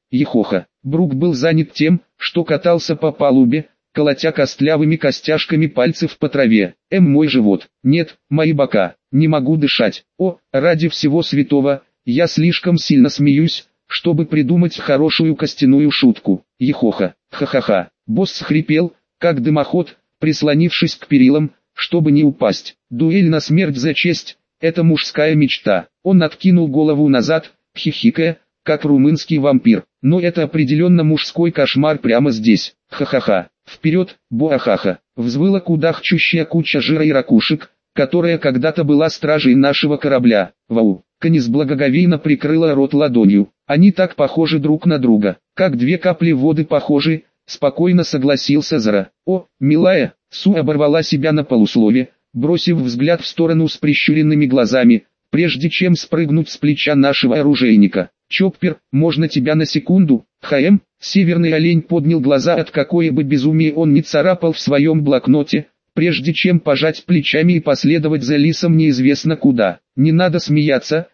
Брук был занят тем, что катался по палубе, колотя костлявыми костяшками пальцев по траве. Мой живот. Нет, мои бока. Не могу дышать. О, ради всего святого, я слишком сильно смеюсь, чтобы придумать хорошую костяную шутку. Ехоха. Ха-ха-ха. Босс хрипел, как дымоход, прислонившись к перилам, чтобы не упасть. Дуэль на смерть за честь – это мужская мечта. Он откинул голову назад, хихикая, как румынский вампир. Но это определенно мужской кошмар прямо здесь. Ха-ха-ха. Вперед, буахаха. Взвыла кудахчущая куча жира и ракушек, которая когда-то была стражей нашего корабля. Вау. Канис благоговейно прикрыла рот ладонью. Они так похожи друг на друга, как две капли воды похожи, спокойно согласился Зара. О, милая, Су оборвала себя на полуслове, бросив взгляд в сторону с прищуренными глазами, прежде чем спрыгнуть с плеча нашего оружейника. Чоппер, можно тебя на секунду? ХМ, северный олень поднял глаза, от какое бы безумие он ни царапал в своем блокноте, прежде чем пожать плечами и последовать за лисом неизвестно куда. Не надо смеяться,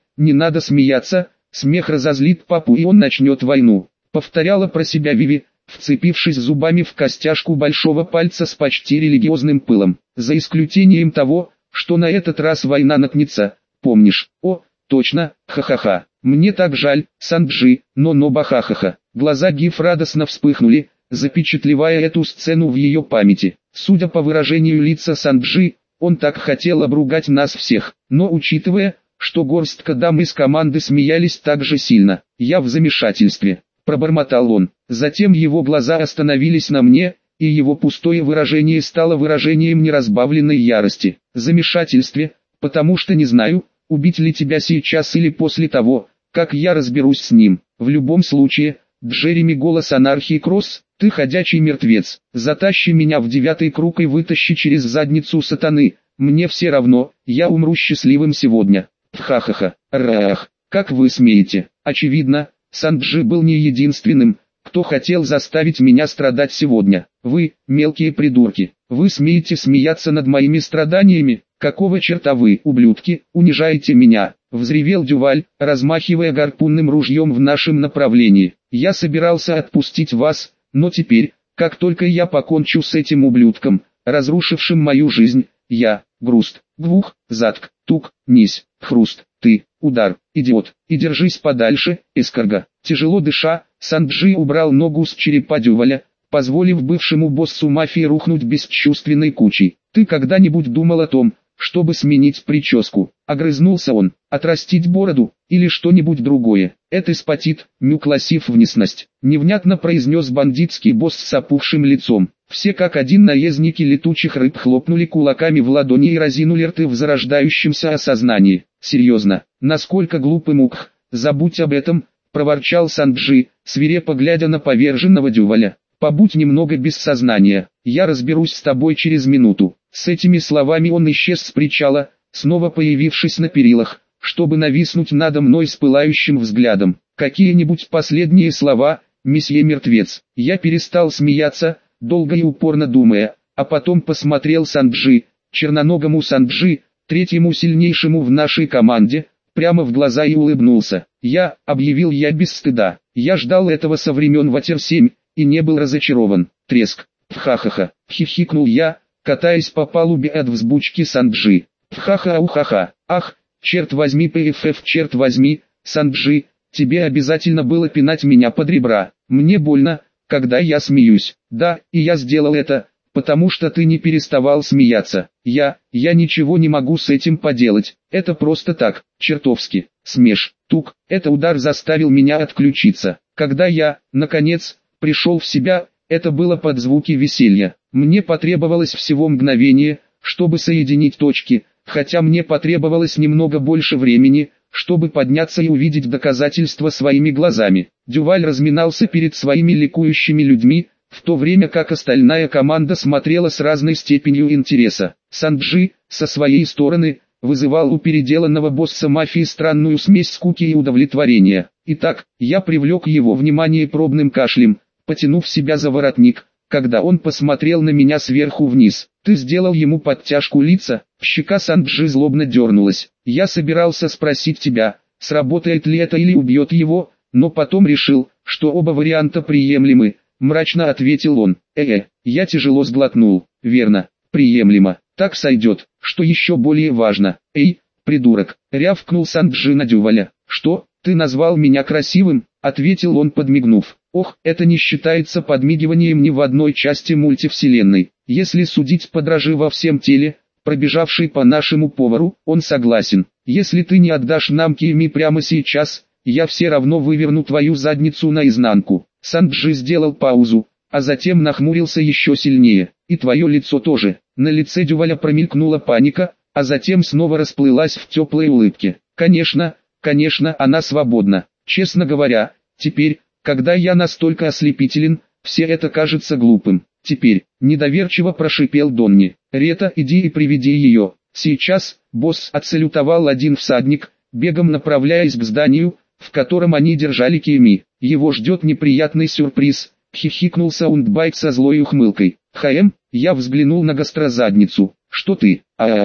смех разозлит папу и он начнет войну. Повторяла про себя Виви, вцепившись зубами в костяшку большого пальца с почти религиозным пылом. За исключением того, что на этот раз война начнется, помнишь? О, точно, ха-ха-ха. Мне так жаль, Санджи, но бахахаха. Глаза Гиф радостно вспыхнули, запечатлевая эту сцену в ее памяти. Судя по выражению лица Санджи, он так хотел обругать нас всех, но учитывая, что горстка дам из команды смеялись так же сильно, я в замешательстве, пробормотал он. Затем его глаза остановились на мне, и его пустое выражение стало выражением неразбавленной ярости. Замешательстве, потому что не знаю, убить ли тебя сейчас или после того, как я разберусь с ним. В любом случае, Джереми голос анархии Кросс, ты ходячий мертвец, затащи меня в 9 круг и вытащи через задницу сатаны, мне все равно, я умру счастливым сегодня. Ха-ха-ха, рах, как вы смеете? Очевидно, Санджи был не единственным, кто хотел заставить меня страдать сегодня. Вы, мелкие придурки, вы смеете смеяться над моими страданиями? Какого черта вы, ублюдки, унижаете меня? Взревел Дюваль, размахивая гарпунным ружьем в нашем направлении. Я собирался отпустить вас, но теперь, как только я покончу с этим ублюдком, разрушившим мою жизнь, я, груст, гвух, затк, тук, нись, хруст, ты, удар, идиот, и держись подальше, эскарга. Тяжело дыша, Санджи убрал ногу с черепа Дюваля, позволив бывшему боссу мафии рухнуть бесчувственной кучей. Ты когда-нибудь думал о том, чтобы сменить прическу? Огрызнулся он. Отрастить бороду, или что-нибудь другое. Это спотит, мюкласив внешность. Невнятно произнес бандитский босс с опухшим лицом. Все как один наездники летучих рыб хлопнули кулаками в ладони и разинули рты в зарождающемся осознании. Серьезно, насколько глупый мукх, забудь об этом, проворчал Санджи, свирепо глядя на поверженного Дюваля. Побудь немного без сознания, я разберусь с тобой через минуту. С этими словами он исчез с причала, снова появившись на перилах, чтобы нависнуть надо мной с пылающим взглядом. Какие-нибудь последние слова, месье мертвец. Я перестал смеяться, долго и упорно думая, а потом посмотрел Санджи, черноногому Санджи, третьему сильнейшему в нашей команде, прямо в глаза и улыбнулся. Объявил я без стыда. Я ждал этого со времен Ватер-7, и не был разочарован. Треск. Ха-ха-ха. Хихикнул я, катаясь по палубе от взбучки Санджи. Ха-ха-ухаха. Ах, черт возьми ПФФ, черт возьми, Санджи, тебе обязательно было пинать меня под ребра. Мне больно, когда я смеюсь. Да, и я сделал это, потому что ты не переставал смеяться. Я ничего не могу с этим поделать. Это просто так, чертовски. Смеш. Тук. Это удар заставил меня отключиться. Когда я, наконец, пришел в себя, это было под звуки веселья. Мне потребовалось всего мгновение, чтобы соединить точки, хотя мне потребовалось немного больше времени, чтобы подняться и увидеть доказательства своими глазами. Дюваль разминался перед своими ликующими людьми, в то время как остальная команда смотрела с разной степенью интереса. Санджи, со своей стороны, вызывал у переделанного босса мафии странную смесь скуки и удовлетворения. Итак, я привлек его внимание пробным кашлем, потянув себя за воротник, когда он посмотрел на меня сверху вниз. Ты сделал ему подтяжку лица? Щека Санджи злобно дернулась. Я собирался спросить тебя, сработает ли это или убьет его, но потом решил, что оба варианта приемлемы, мрачно ответил он. Я тяжело сглотнул. Верно, приемлемо, так сойдет. Что еще более важно? Эй, придурок, рявкнул Санджи на Дюваля. Что, ты назвал меня красивым? Ответил он, подмигнув. Ох, это не считается подмигиванием ни в одной части мультивселенной. Если судить по дрожи во всем теле, пробежавшей по нашему повару, он согласен. Если ты не отдашь нам Кими прямо сейчас, я все равно выверну твою задницу наизнанку. Санджи сделал паузу, а затем нахмурился еще сильнее. И твое лицо тоже. На лице Дюваля промелькнула паника, а затем снова расплылась в теплой улыбке. Конечно, она свободна. Честно говоря, теперь, когда я настолько ослепителен, все это кажется глупым. Теперь, недоверчиво прошипел Донни. Рета, иди и приведи ее. Сейчас, босс, отсалютовал один всадник, бегом направляясь к зданию, в котором они держали Кими. Его ждет неприятный сюрприз, хихикнул Саундбайт со злой ухмылкой. Я взглянул на гастрозадницу. Что ты?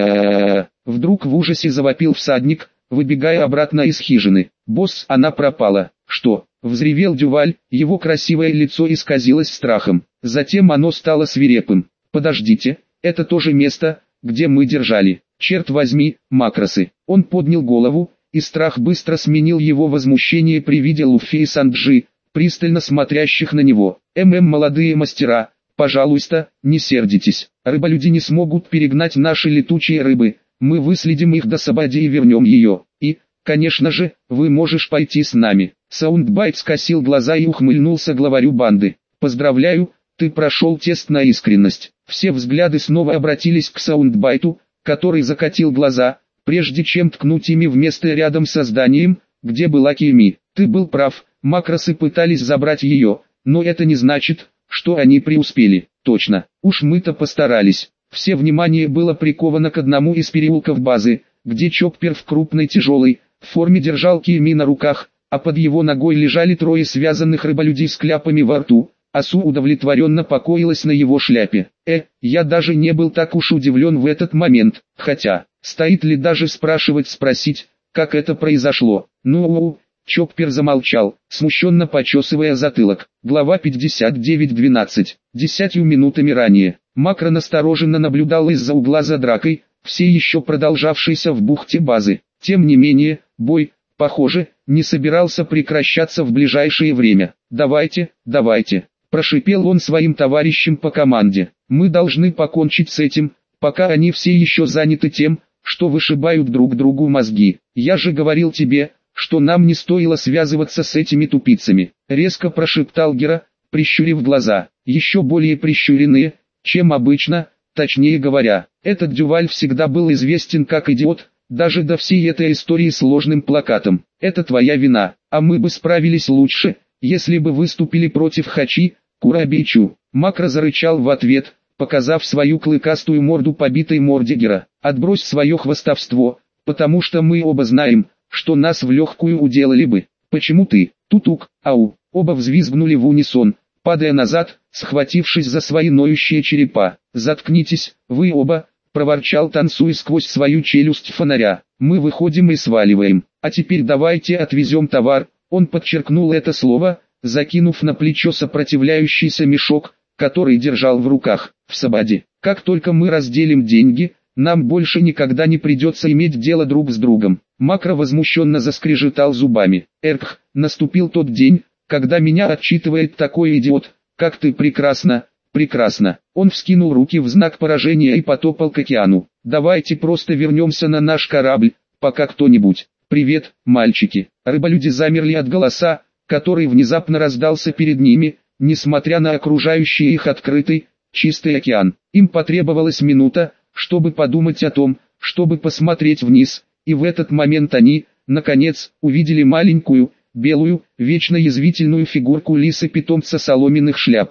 Вдруг в ужасе завопил всадник, выбегая обратно из хижины. Босс, она пропала. Что? Взревел Дюваль, его красивое лицо исказилось страхом. Затем оно стало свирепым. Подождите, это то же место, где мы держали. Черт возьми, макросы. Он поднял голову, и страх быстро сменил его возмущение при виде Луффи и Санджи, пристально смотрящих на него. Молодые мастера, пожалуйста, не сердитесь. Рыболюди не смогут перегнать наши летучие рыбы. Мы выследим их до Сабади и вернем ее. И, конечно же, вы можешь пойти с нами. Саундбайт скосил глаза и ухмыльнулся главарю банды. Поздравляю, ты прошел тест на искренность. Все взгляды снова обратились к Саундбайту, который закатил глаза, прежде чем ткнуть ими в место рядом со зданием, где была Кими. Ты был прав, макросы пытались забрать ее, но это не значит, что они преуспели. Точно, уж мы-то постарались. Все внимание было приковано к одному из переулков базы, где Чоппер в крупной тяжелой форме держал Кими на руках, а под его ногой лежали трое связанных рыболюдей с кляпами во рту. Асу удовлетворенно покоилась на его шляпе. Я даже не был так уж удивлен в этот момент, хотя, стоит ли даже спросить, как это произошло. Чоппер замолчал, смущенно почесывая затылок. Глава 59:12. 10 минутами ранее. Макро настороженно наблюдал из-за угла за дракой, все еще продолжавшейся в бухте базы. Тем не менее, бой, похоже, не собирался прекращаться в ближайшее время. «Давайте, прошипел он своим товарищам по команде. «Мы должны покончить с этим, пока они все еще заняты тем, что вышибают друг другу мозги. Я же говорил тебе, что нам не стоило связываться с этими тупицами», — резко прошептал Гера, прищурив глаза, еще более прищуренные, чем обычно, точнее говоря. Этот Дюваль всегда был известен как идиот, даже до всей этой истории с ложным плакатом. «Это твоя вина, а мы бы справились лучше, если бы выступили против Хачи, Курабичу». Макро зарычал в ответ, показав свою клыкастую морду побитой морде Гера. «Отбрось свое хвастовство, потому что мы оба знаем, что нас в легкую уделали бы. Почему ты, Тутук, ау?» Оба взвизгнули в унисон, падая назад, схватившись за свои ноющие черепа. «Заткнитесь, вы оба», — проворчал Тансуй сквозь свою челюсть фонаря. «Мы выходим и сваливаем. А теперь давайте отвезем товар». Он подчеркнул это слово, закинув на плечо сопротивляющийся мешок, который держал в руках. «В Сабаде, как только мы разделим деньги, нам больше никогда не придется иметь дело друг с другом». Макро возмущенно заскрежетал зубами. Наступил тот день, когда меня отчитывает такой идиот, как ты. Прекрасно». Он вскинул руки в знак поражения и потопал к океану. «Давайте просто вернемся на наш корабль, пока кто-нибудь». «Привет, мальчики». Рыболюди замерли от голоса, который внезапно раздался перед ними, несмотря на окружающий их открытый, чистый океан. Им потребовалась минута, чтобы подумать о том, чтобы посмотреть вниз, и в этот момент они, наконец, увидели маленькую, белую, вечно язвительную фигурку лиса-питомца соломенных шляп.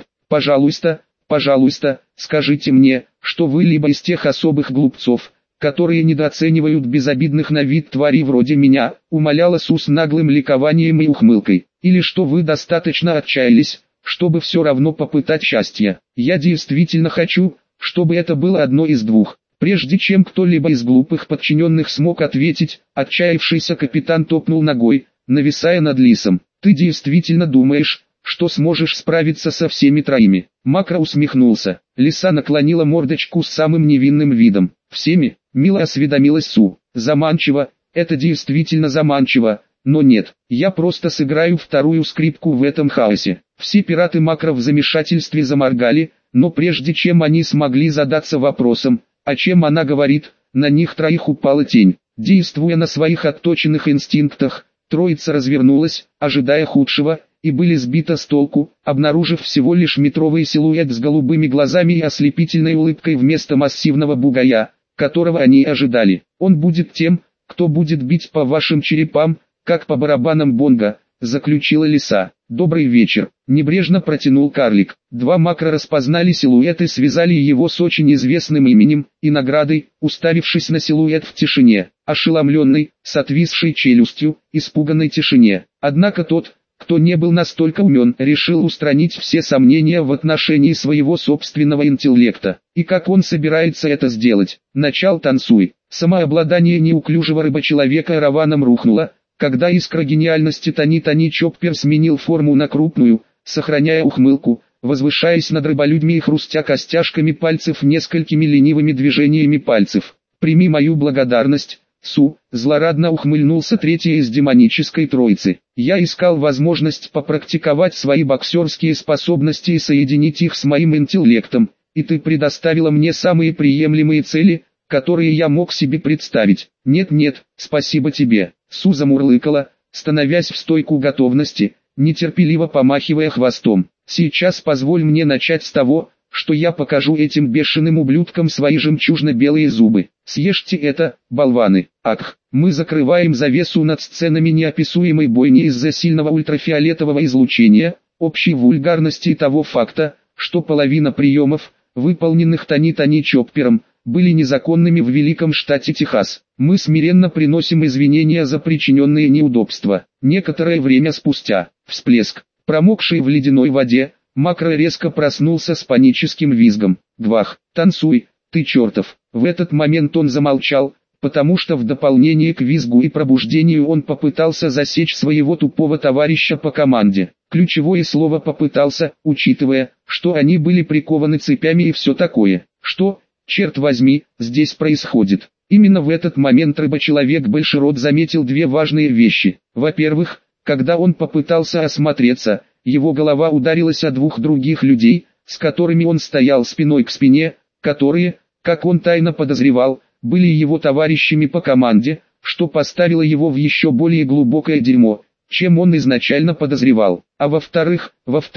Пожалуйста, скажите мне, что вы либо из тех особых глупцов, которые недооценивают безобидных на вид тварей вроде меня», — умоляла Су с наглым ликованием и ухмылкой, «или что вы достаточно отчаялись, чтобы все равно попытать счастья. Я действительно хочу, чтобы это было одно из двух». Прежде чем кто-либо из глупых подчиненных смог ответить, отчаявшийся капитан топнул ногой, нависая над лисом. «Ты действительно думаешь, что сможешь справиться со всеми троими?» Макро усмехнулся. Лиса наклонила мордочку с самым невинным видом. «Всеми?» — мило осведомилась Су. «Заманчиво, это действительно заманчиво, но нет, я просто сыграю вторую скрипку в этом хаосе». Все пираты Макро в замешательстве заморгали, но прежде чем они смогли задаться вопросом, о чем она говорит, на них троих упала тень. Действуя на своих отточенных инстинктах, троица развернулась, ожидая худшего, и были сбиты с толку, обнаружив всего лишь метровый силуэт с голубыми глазами и ослепительной улыбкой вместо массивного бугая, которого они ожидали. «Он будет тем, кто будет бить по вашим черепам, как по барабанам бонго», — заключила лиса. «Добрый вечер», — небрежно протянул карлик. Два макро распознали силуэт и связали его с очень известным именем и наградой, уставившись на силуэт в тишине, ошеломленный, с отвисшей челюстью, испуганной тишине. Однако тот, кто не был настолько умен, решил устранить все сомнения в отношении своего собственного интеллекта. И как он собирается это сделать? Начал Тансуй. Самообладание неуклюжего рыбочеловека рваном рухнуло, когда искра гениальности Тони Чоппер сменил форму на крупную, сохраняя ухмылку, возвышаясь над рыболюдьми и хрустя костяшками пальцев несколькими ленивыми движениями пальцев. «Прими мою благодарность», — Су, злорадно ухмыльнулся третий из демонической троицы. Я искал возможность попрактиковать свои боксерские способности и соединить их с моим интеллектом, и ты предоставила мне самые приемлемые цели, которые я мог себе представить. Нет, спасибо тебе. Су замурлыкала, становясь в стойку готовности, нетерпеливо помахивая хвостом. Сейчас позволь мне начать с того, что я покажу этим бешеным ублюдкам свои жемчужно-белые зубы. Съешьте это, болваны. Ах, мы закрываем завесу над сценами неописуемой бойни из-за сильного ультрафиолетового излучения, общей вульгарности и того факта, что половина приемов, выполненных Тони Чоппером, были незаконными в великом штате Техас. Мы смиренно приносим извинения за причиненные неудобства. Некоторое время спустя, всплеск, промокший в ледяной воде, Макро резко проснулся с паническим визгом. «Гвах, танцуй, ты чертов!» В этот момент он замолчал, потому что в дополнение к визгу и пробуждению он попытался засечь своего тупого товарища по команде. Ключевое слово «попытался», учитывая, что они были прикованы цепями и все такое. Что, черт возьми, здесь происходит? Именно в этот момент рыбочеловек Большерот заметил две важные вещи. Во-первых, когда он попытался осмотреться, его голова ударилась о двух других людей, с которыми он стоял спиной к спине, которые, как он тайно подозревал, были его товарищами по команде, что поставило его в еще более глубокое дерьмо, чем он изначально подозревал. А во-вторых,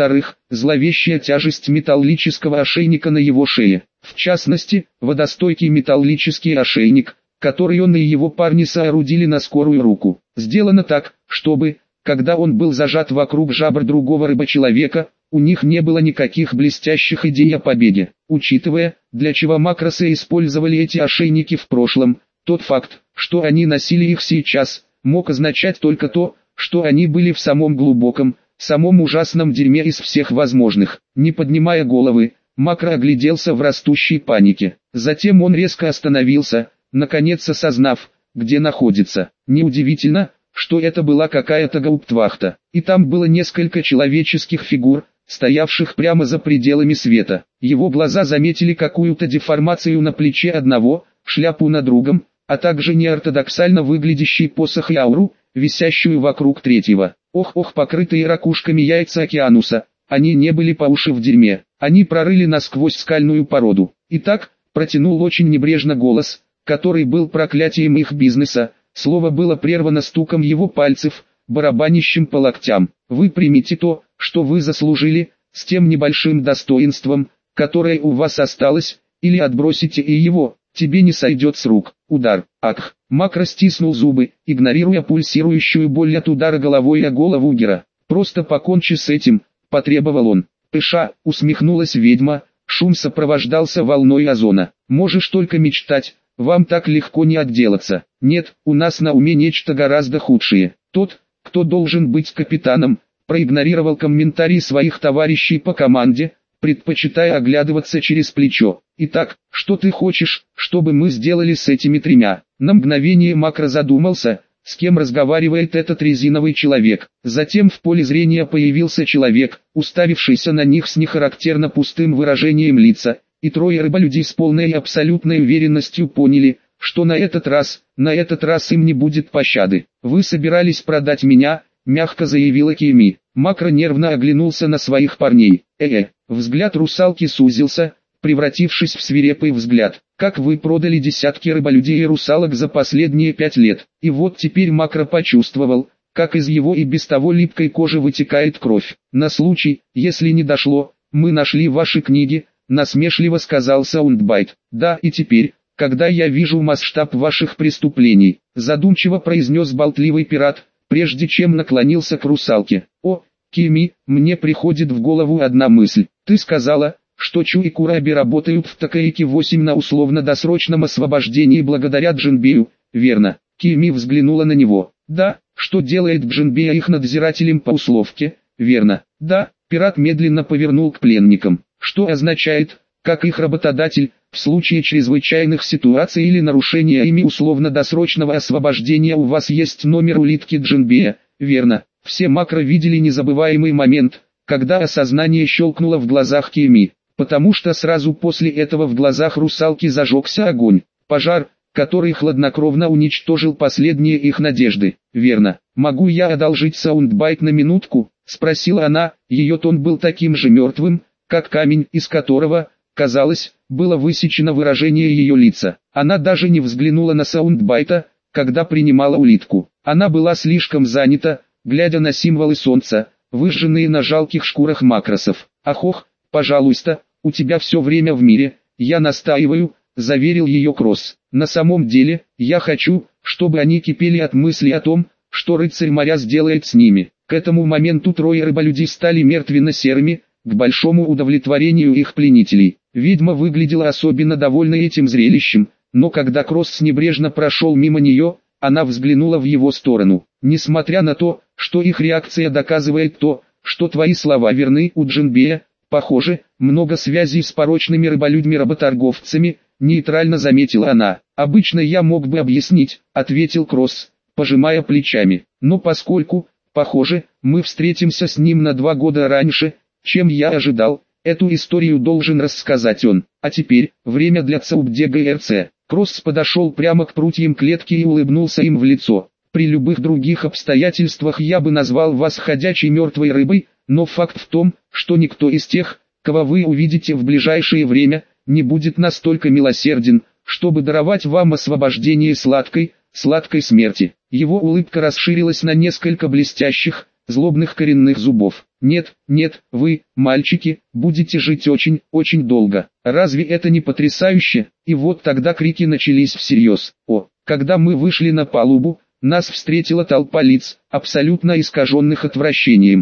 зловещая тяжесть металлического ошейника на его шее. В частности, водостойкий металлический ошейник, который он и его парни соорудили на скорую руку. Сделано так, чтобы, когда он был зажат вокруг жабр другого рыбочеловека, у них не было никаких блестящих идей о побеге. Учитывая, для чего макросы использовали эти ошейники в прошлом, тот факт, что они носили их сейчас, мог означать только то, что они были в самом глубоком, самом ужасном дерьме из всех возможных. Не поднимая головы, Макро огляделся в растущей панике. Затем он резко остановился, наконец осознав, где находится. Неудивительно, что это была какая-то гауптвахта. И там было несколько человеческих фигур, стоявших прямо за пределами света. Его глаза заметили какую-то деформацию на плече одного, шляпу на другом, а также неортодоксально выглядящий посох и ауру, висящую вокруг третьего. Ох, покрытые ракушками яйца океануса, они не были по уши в дерьме, они прорыли насквозь скальную породу. Итак, протянул очень небрежно голос, который был проклятием их бизнеса, слово было прервано стуком его пальцев, барабанящим по локтям. Вы примите то, что вы заслужили, с тем небольшим достоинством, которое у вас осталось, или отбросите и его, тебе не сойдет с рук. Удар. Ах. Макро стиснул зубы, игнорируя пульсирующую боль от удара головой о голову Гера. Просто покончи с этим, потребовал он. Пыша, усмехнулась ведьма, шум сопровождался волной озона. Можешь только мечтать, вам так легко не отделаться. Нет, у нас на уме нечто гораздо худшее. Тот, кто должен быть капитаном, проигнорировал комментарии своих товарищей по команде, предпочитая оглядываться через плечо. Итак, что ты хочешь, чтобы мы сделали с этими тремя? На мгновение Макро задумался, с кем разговаривает этот резиновый человек. Затем в поле зрения появился человек, уставившийся на них с нехарактерно пустым выражением лица, и трое рыболюдей с полной и абсолютной уверенностью поняли, что на этот раз им не будет пощады. «Вы собирались продать меня?» – мягко заявила Кими. Макро нервно оглянулся на своих парней. Взгляд русалки сузился, превратившись в свирепый взгляд. «Как вы продали десятки рыболюдей и русалок за последние 5 лет?» И вот теперь Макро почувствовал, как из его и без того липкой кожи вытекает кровь. «На случай, если не дошло, мы нашли ваши книги», — насмешливо сказал Саундбайт. «Да, и теперь, когда я вижу масштаб ваших преступлений», — задумчиво произнес болтливый пират, прежде чем наклонился к русалке. «О, Кими, мне приходит в голову одна мысль. Ты сказала, что Чу и Кураби работают в Такаике 8 на условно-досрочном освобождении благодаря Джинбею, верно?» Кими взглянула на него. «Да, что делает Джинбея их надзирателем по условке, верно?» «Да». Пират медленно повернул к пленникам. «Что означает, как их работодатель, в случае чрезвычайных ситуаций или нарушения ими условно-досрочного освобождения у вас есть номер улитки Джинбея, верно?» Все Макро видели незабываемый момент, когда осознание щелкнуло в глазах Кими, потому что сразу после этого в глазах русалки зажегся огонь. Пожар, который хладнокровно уничтожил последние их надежды. Верно. Могу я одолжить саундбайт на минутку? Спросила она, ее тон был таким же мертвым, как камень, из которого, казалось, было высечено выражение ее лица. Она даже не взглянула на саундбайта, когда принимала улитку. Она была слишком занята, глядя на символы солнца, выжженные на жалких шкурах макросов. «Ох, пожалуйста, у тебя все время в мире, я настаиваю», — заверил ее Кросс. «На самом деле, я хочу, чтобы они кипели от мысли о том, что рыцарь моря сделает с ними». К этому моменту трое рыболюдей стали мертвенно-серыми, к большому удовлетворению их пленителей. Ведьма выглядела особенно довольной этим зрелищем, но когда Кросс небрежно прошел мимо нее, она взглянула в его сторону. «Несмотря на то, что их реакция доказывает то, что твои слова верны, у Джинбея, похоже, много связей с порочными рыболюдьми-работорговцами», нейтрально заметила она. «Обычно я мог бы объяснить», — ответил Кросс, пожимая плечами. «Но поскольку, похоже, мы встретимся с ним на 2 года раньше, чем я ожидал, эту историю должен рассказать он. А теперь, время для ЦУБДГРЦ». Кросс подошел прямо к прутьям клетки и улыбнулся им в лицо. «При любых других обстоятельствах я бы назвал вас ходячей мертвой рыбой, но факт в том, что никто из тех, кого вы увидите в ближайшее время, не будет настолько милосерден, чтобы даровать вам освобождение сладкой смерти». Его улыбка расширилась на несколько блестящих, злобных коренных зубов. «Нет, нет, вы, мальчики, будете жить очень, очень долго. Разве это не потрясающе?» И вот тогда крики начались всерьез. Когда мы вышли на палубу, нас встретила толпа лиц, абсолютно искаженных отвращением.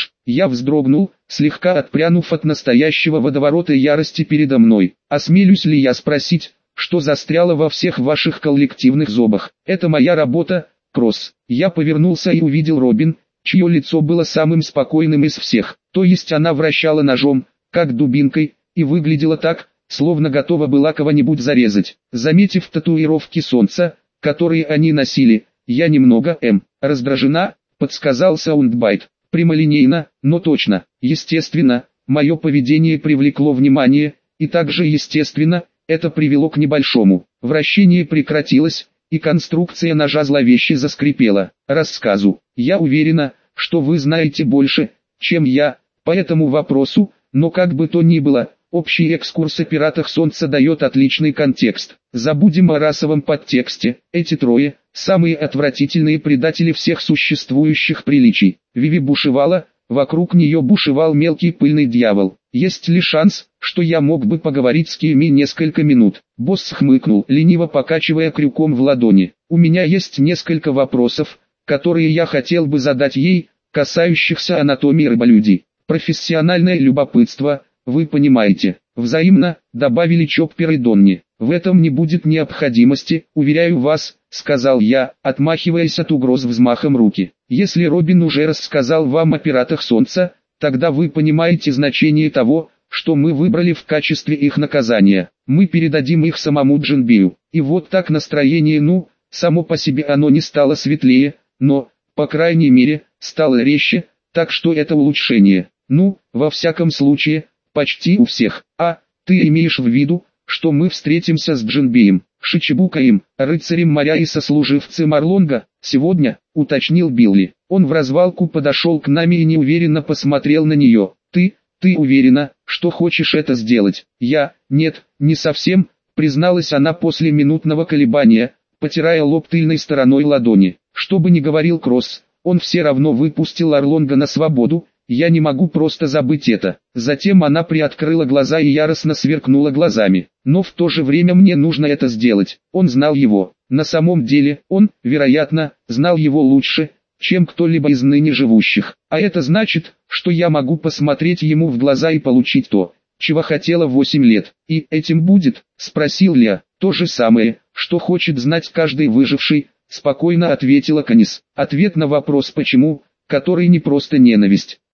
Я вздрогнул, слегка отпрянув от настоящего водоворота ярости передо мной. «Осмелюсь ли я спросить, что застряло во всех ваших коллективных зобах? Это моя работа, Кросс». Я повернулся и увидел Робин, чье лицо было самым спокойным из всех. То есть она вращала ножом, как дубинкой, и выглядела так, словно готова была кого-нибудь зарезать. Заметив татуировки солнца, которые они носили, я немного раздражена, подсказал саундбайт. Прямолинейно, но точно. Естественно, мое поведение привлекло внимание, и также естественно, это привело к небольшому. Вращение прекратилось, и конструкция ножа зловеще заскрипела. «Рассказу. Я уверена, что вы знаете больше, чем я, по этому вопросу, но как бы то ни было, общий экскурс о пиратах солнца дает отличный контекст. Забудем о расовом подтексте. Эти трое – самые отвратительные предатели всех существующих приличий». Виви бушевала, вокруг нее бушевал мелкий пыльный дьявол. «Есть ли шанс, что я мог бы поговорить с Кими несколько минут?» Босс хмыкнул, лениво покачивая крюком в ладони. «У меня есть несколько вопросов, которые я хотел бы задать ей, касающихся анатомии рыболюдей. Профессиональное любопытство, вы понимаете». «Взаимно», — добавили Чоппер и Донни. «В этом не будет необходимости, уверяю вас», — сказал я, отмахиваясь от угроз взмахом руки. «Если Робин уже рассказал вам о пиратах солнца, тогда вы понимаете значение того, что мы выбрали в качестве их наказания. Мы передадим их самому Джинбею». И вот так настроение, само по себе оно не стало светлее, но, по крайней мере, стало резче, так что это улучшение. Во всяком случае, почти у всех. «А, ты имеешь в виду, что мы встретимся с Джинбеем, Шичибукаем, рыцарем моря и сослуживцем Орлонга, сегодня?» — уточнил Билли. Он в развалку подошел к нами и неуверенно посмотрел на нее. Ты уверена, что хочешь это сделать?» «Нет, не совсем», — призналась она после минутного колебания, потирая лоб тыльной стороной ладони. Что бы ни говорил Кросс, он все равно выпустил Орлонга на свободу. Я не могу просто забыть это. Затем она приоткрыла глаза и яростно сверкнула глазами. Но в то же время мне нужно это сделать. Он знал его. На самом деле, он, вероятно, знал его лучше, чем кто-либо из ныне живущих. А это значит, что я могу посмотреть ему в глаза и получить то, чего хотела 8 лет. «И этим будет?» — спросил я. «То же самое, что хочет знать каждый выживший», — спокойно ответила Канис. Ответ на вопрос «почему», который не просто ненависть.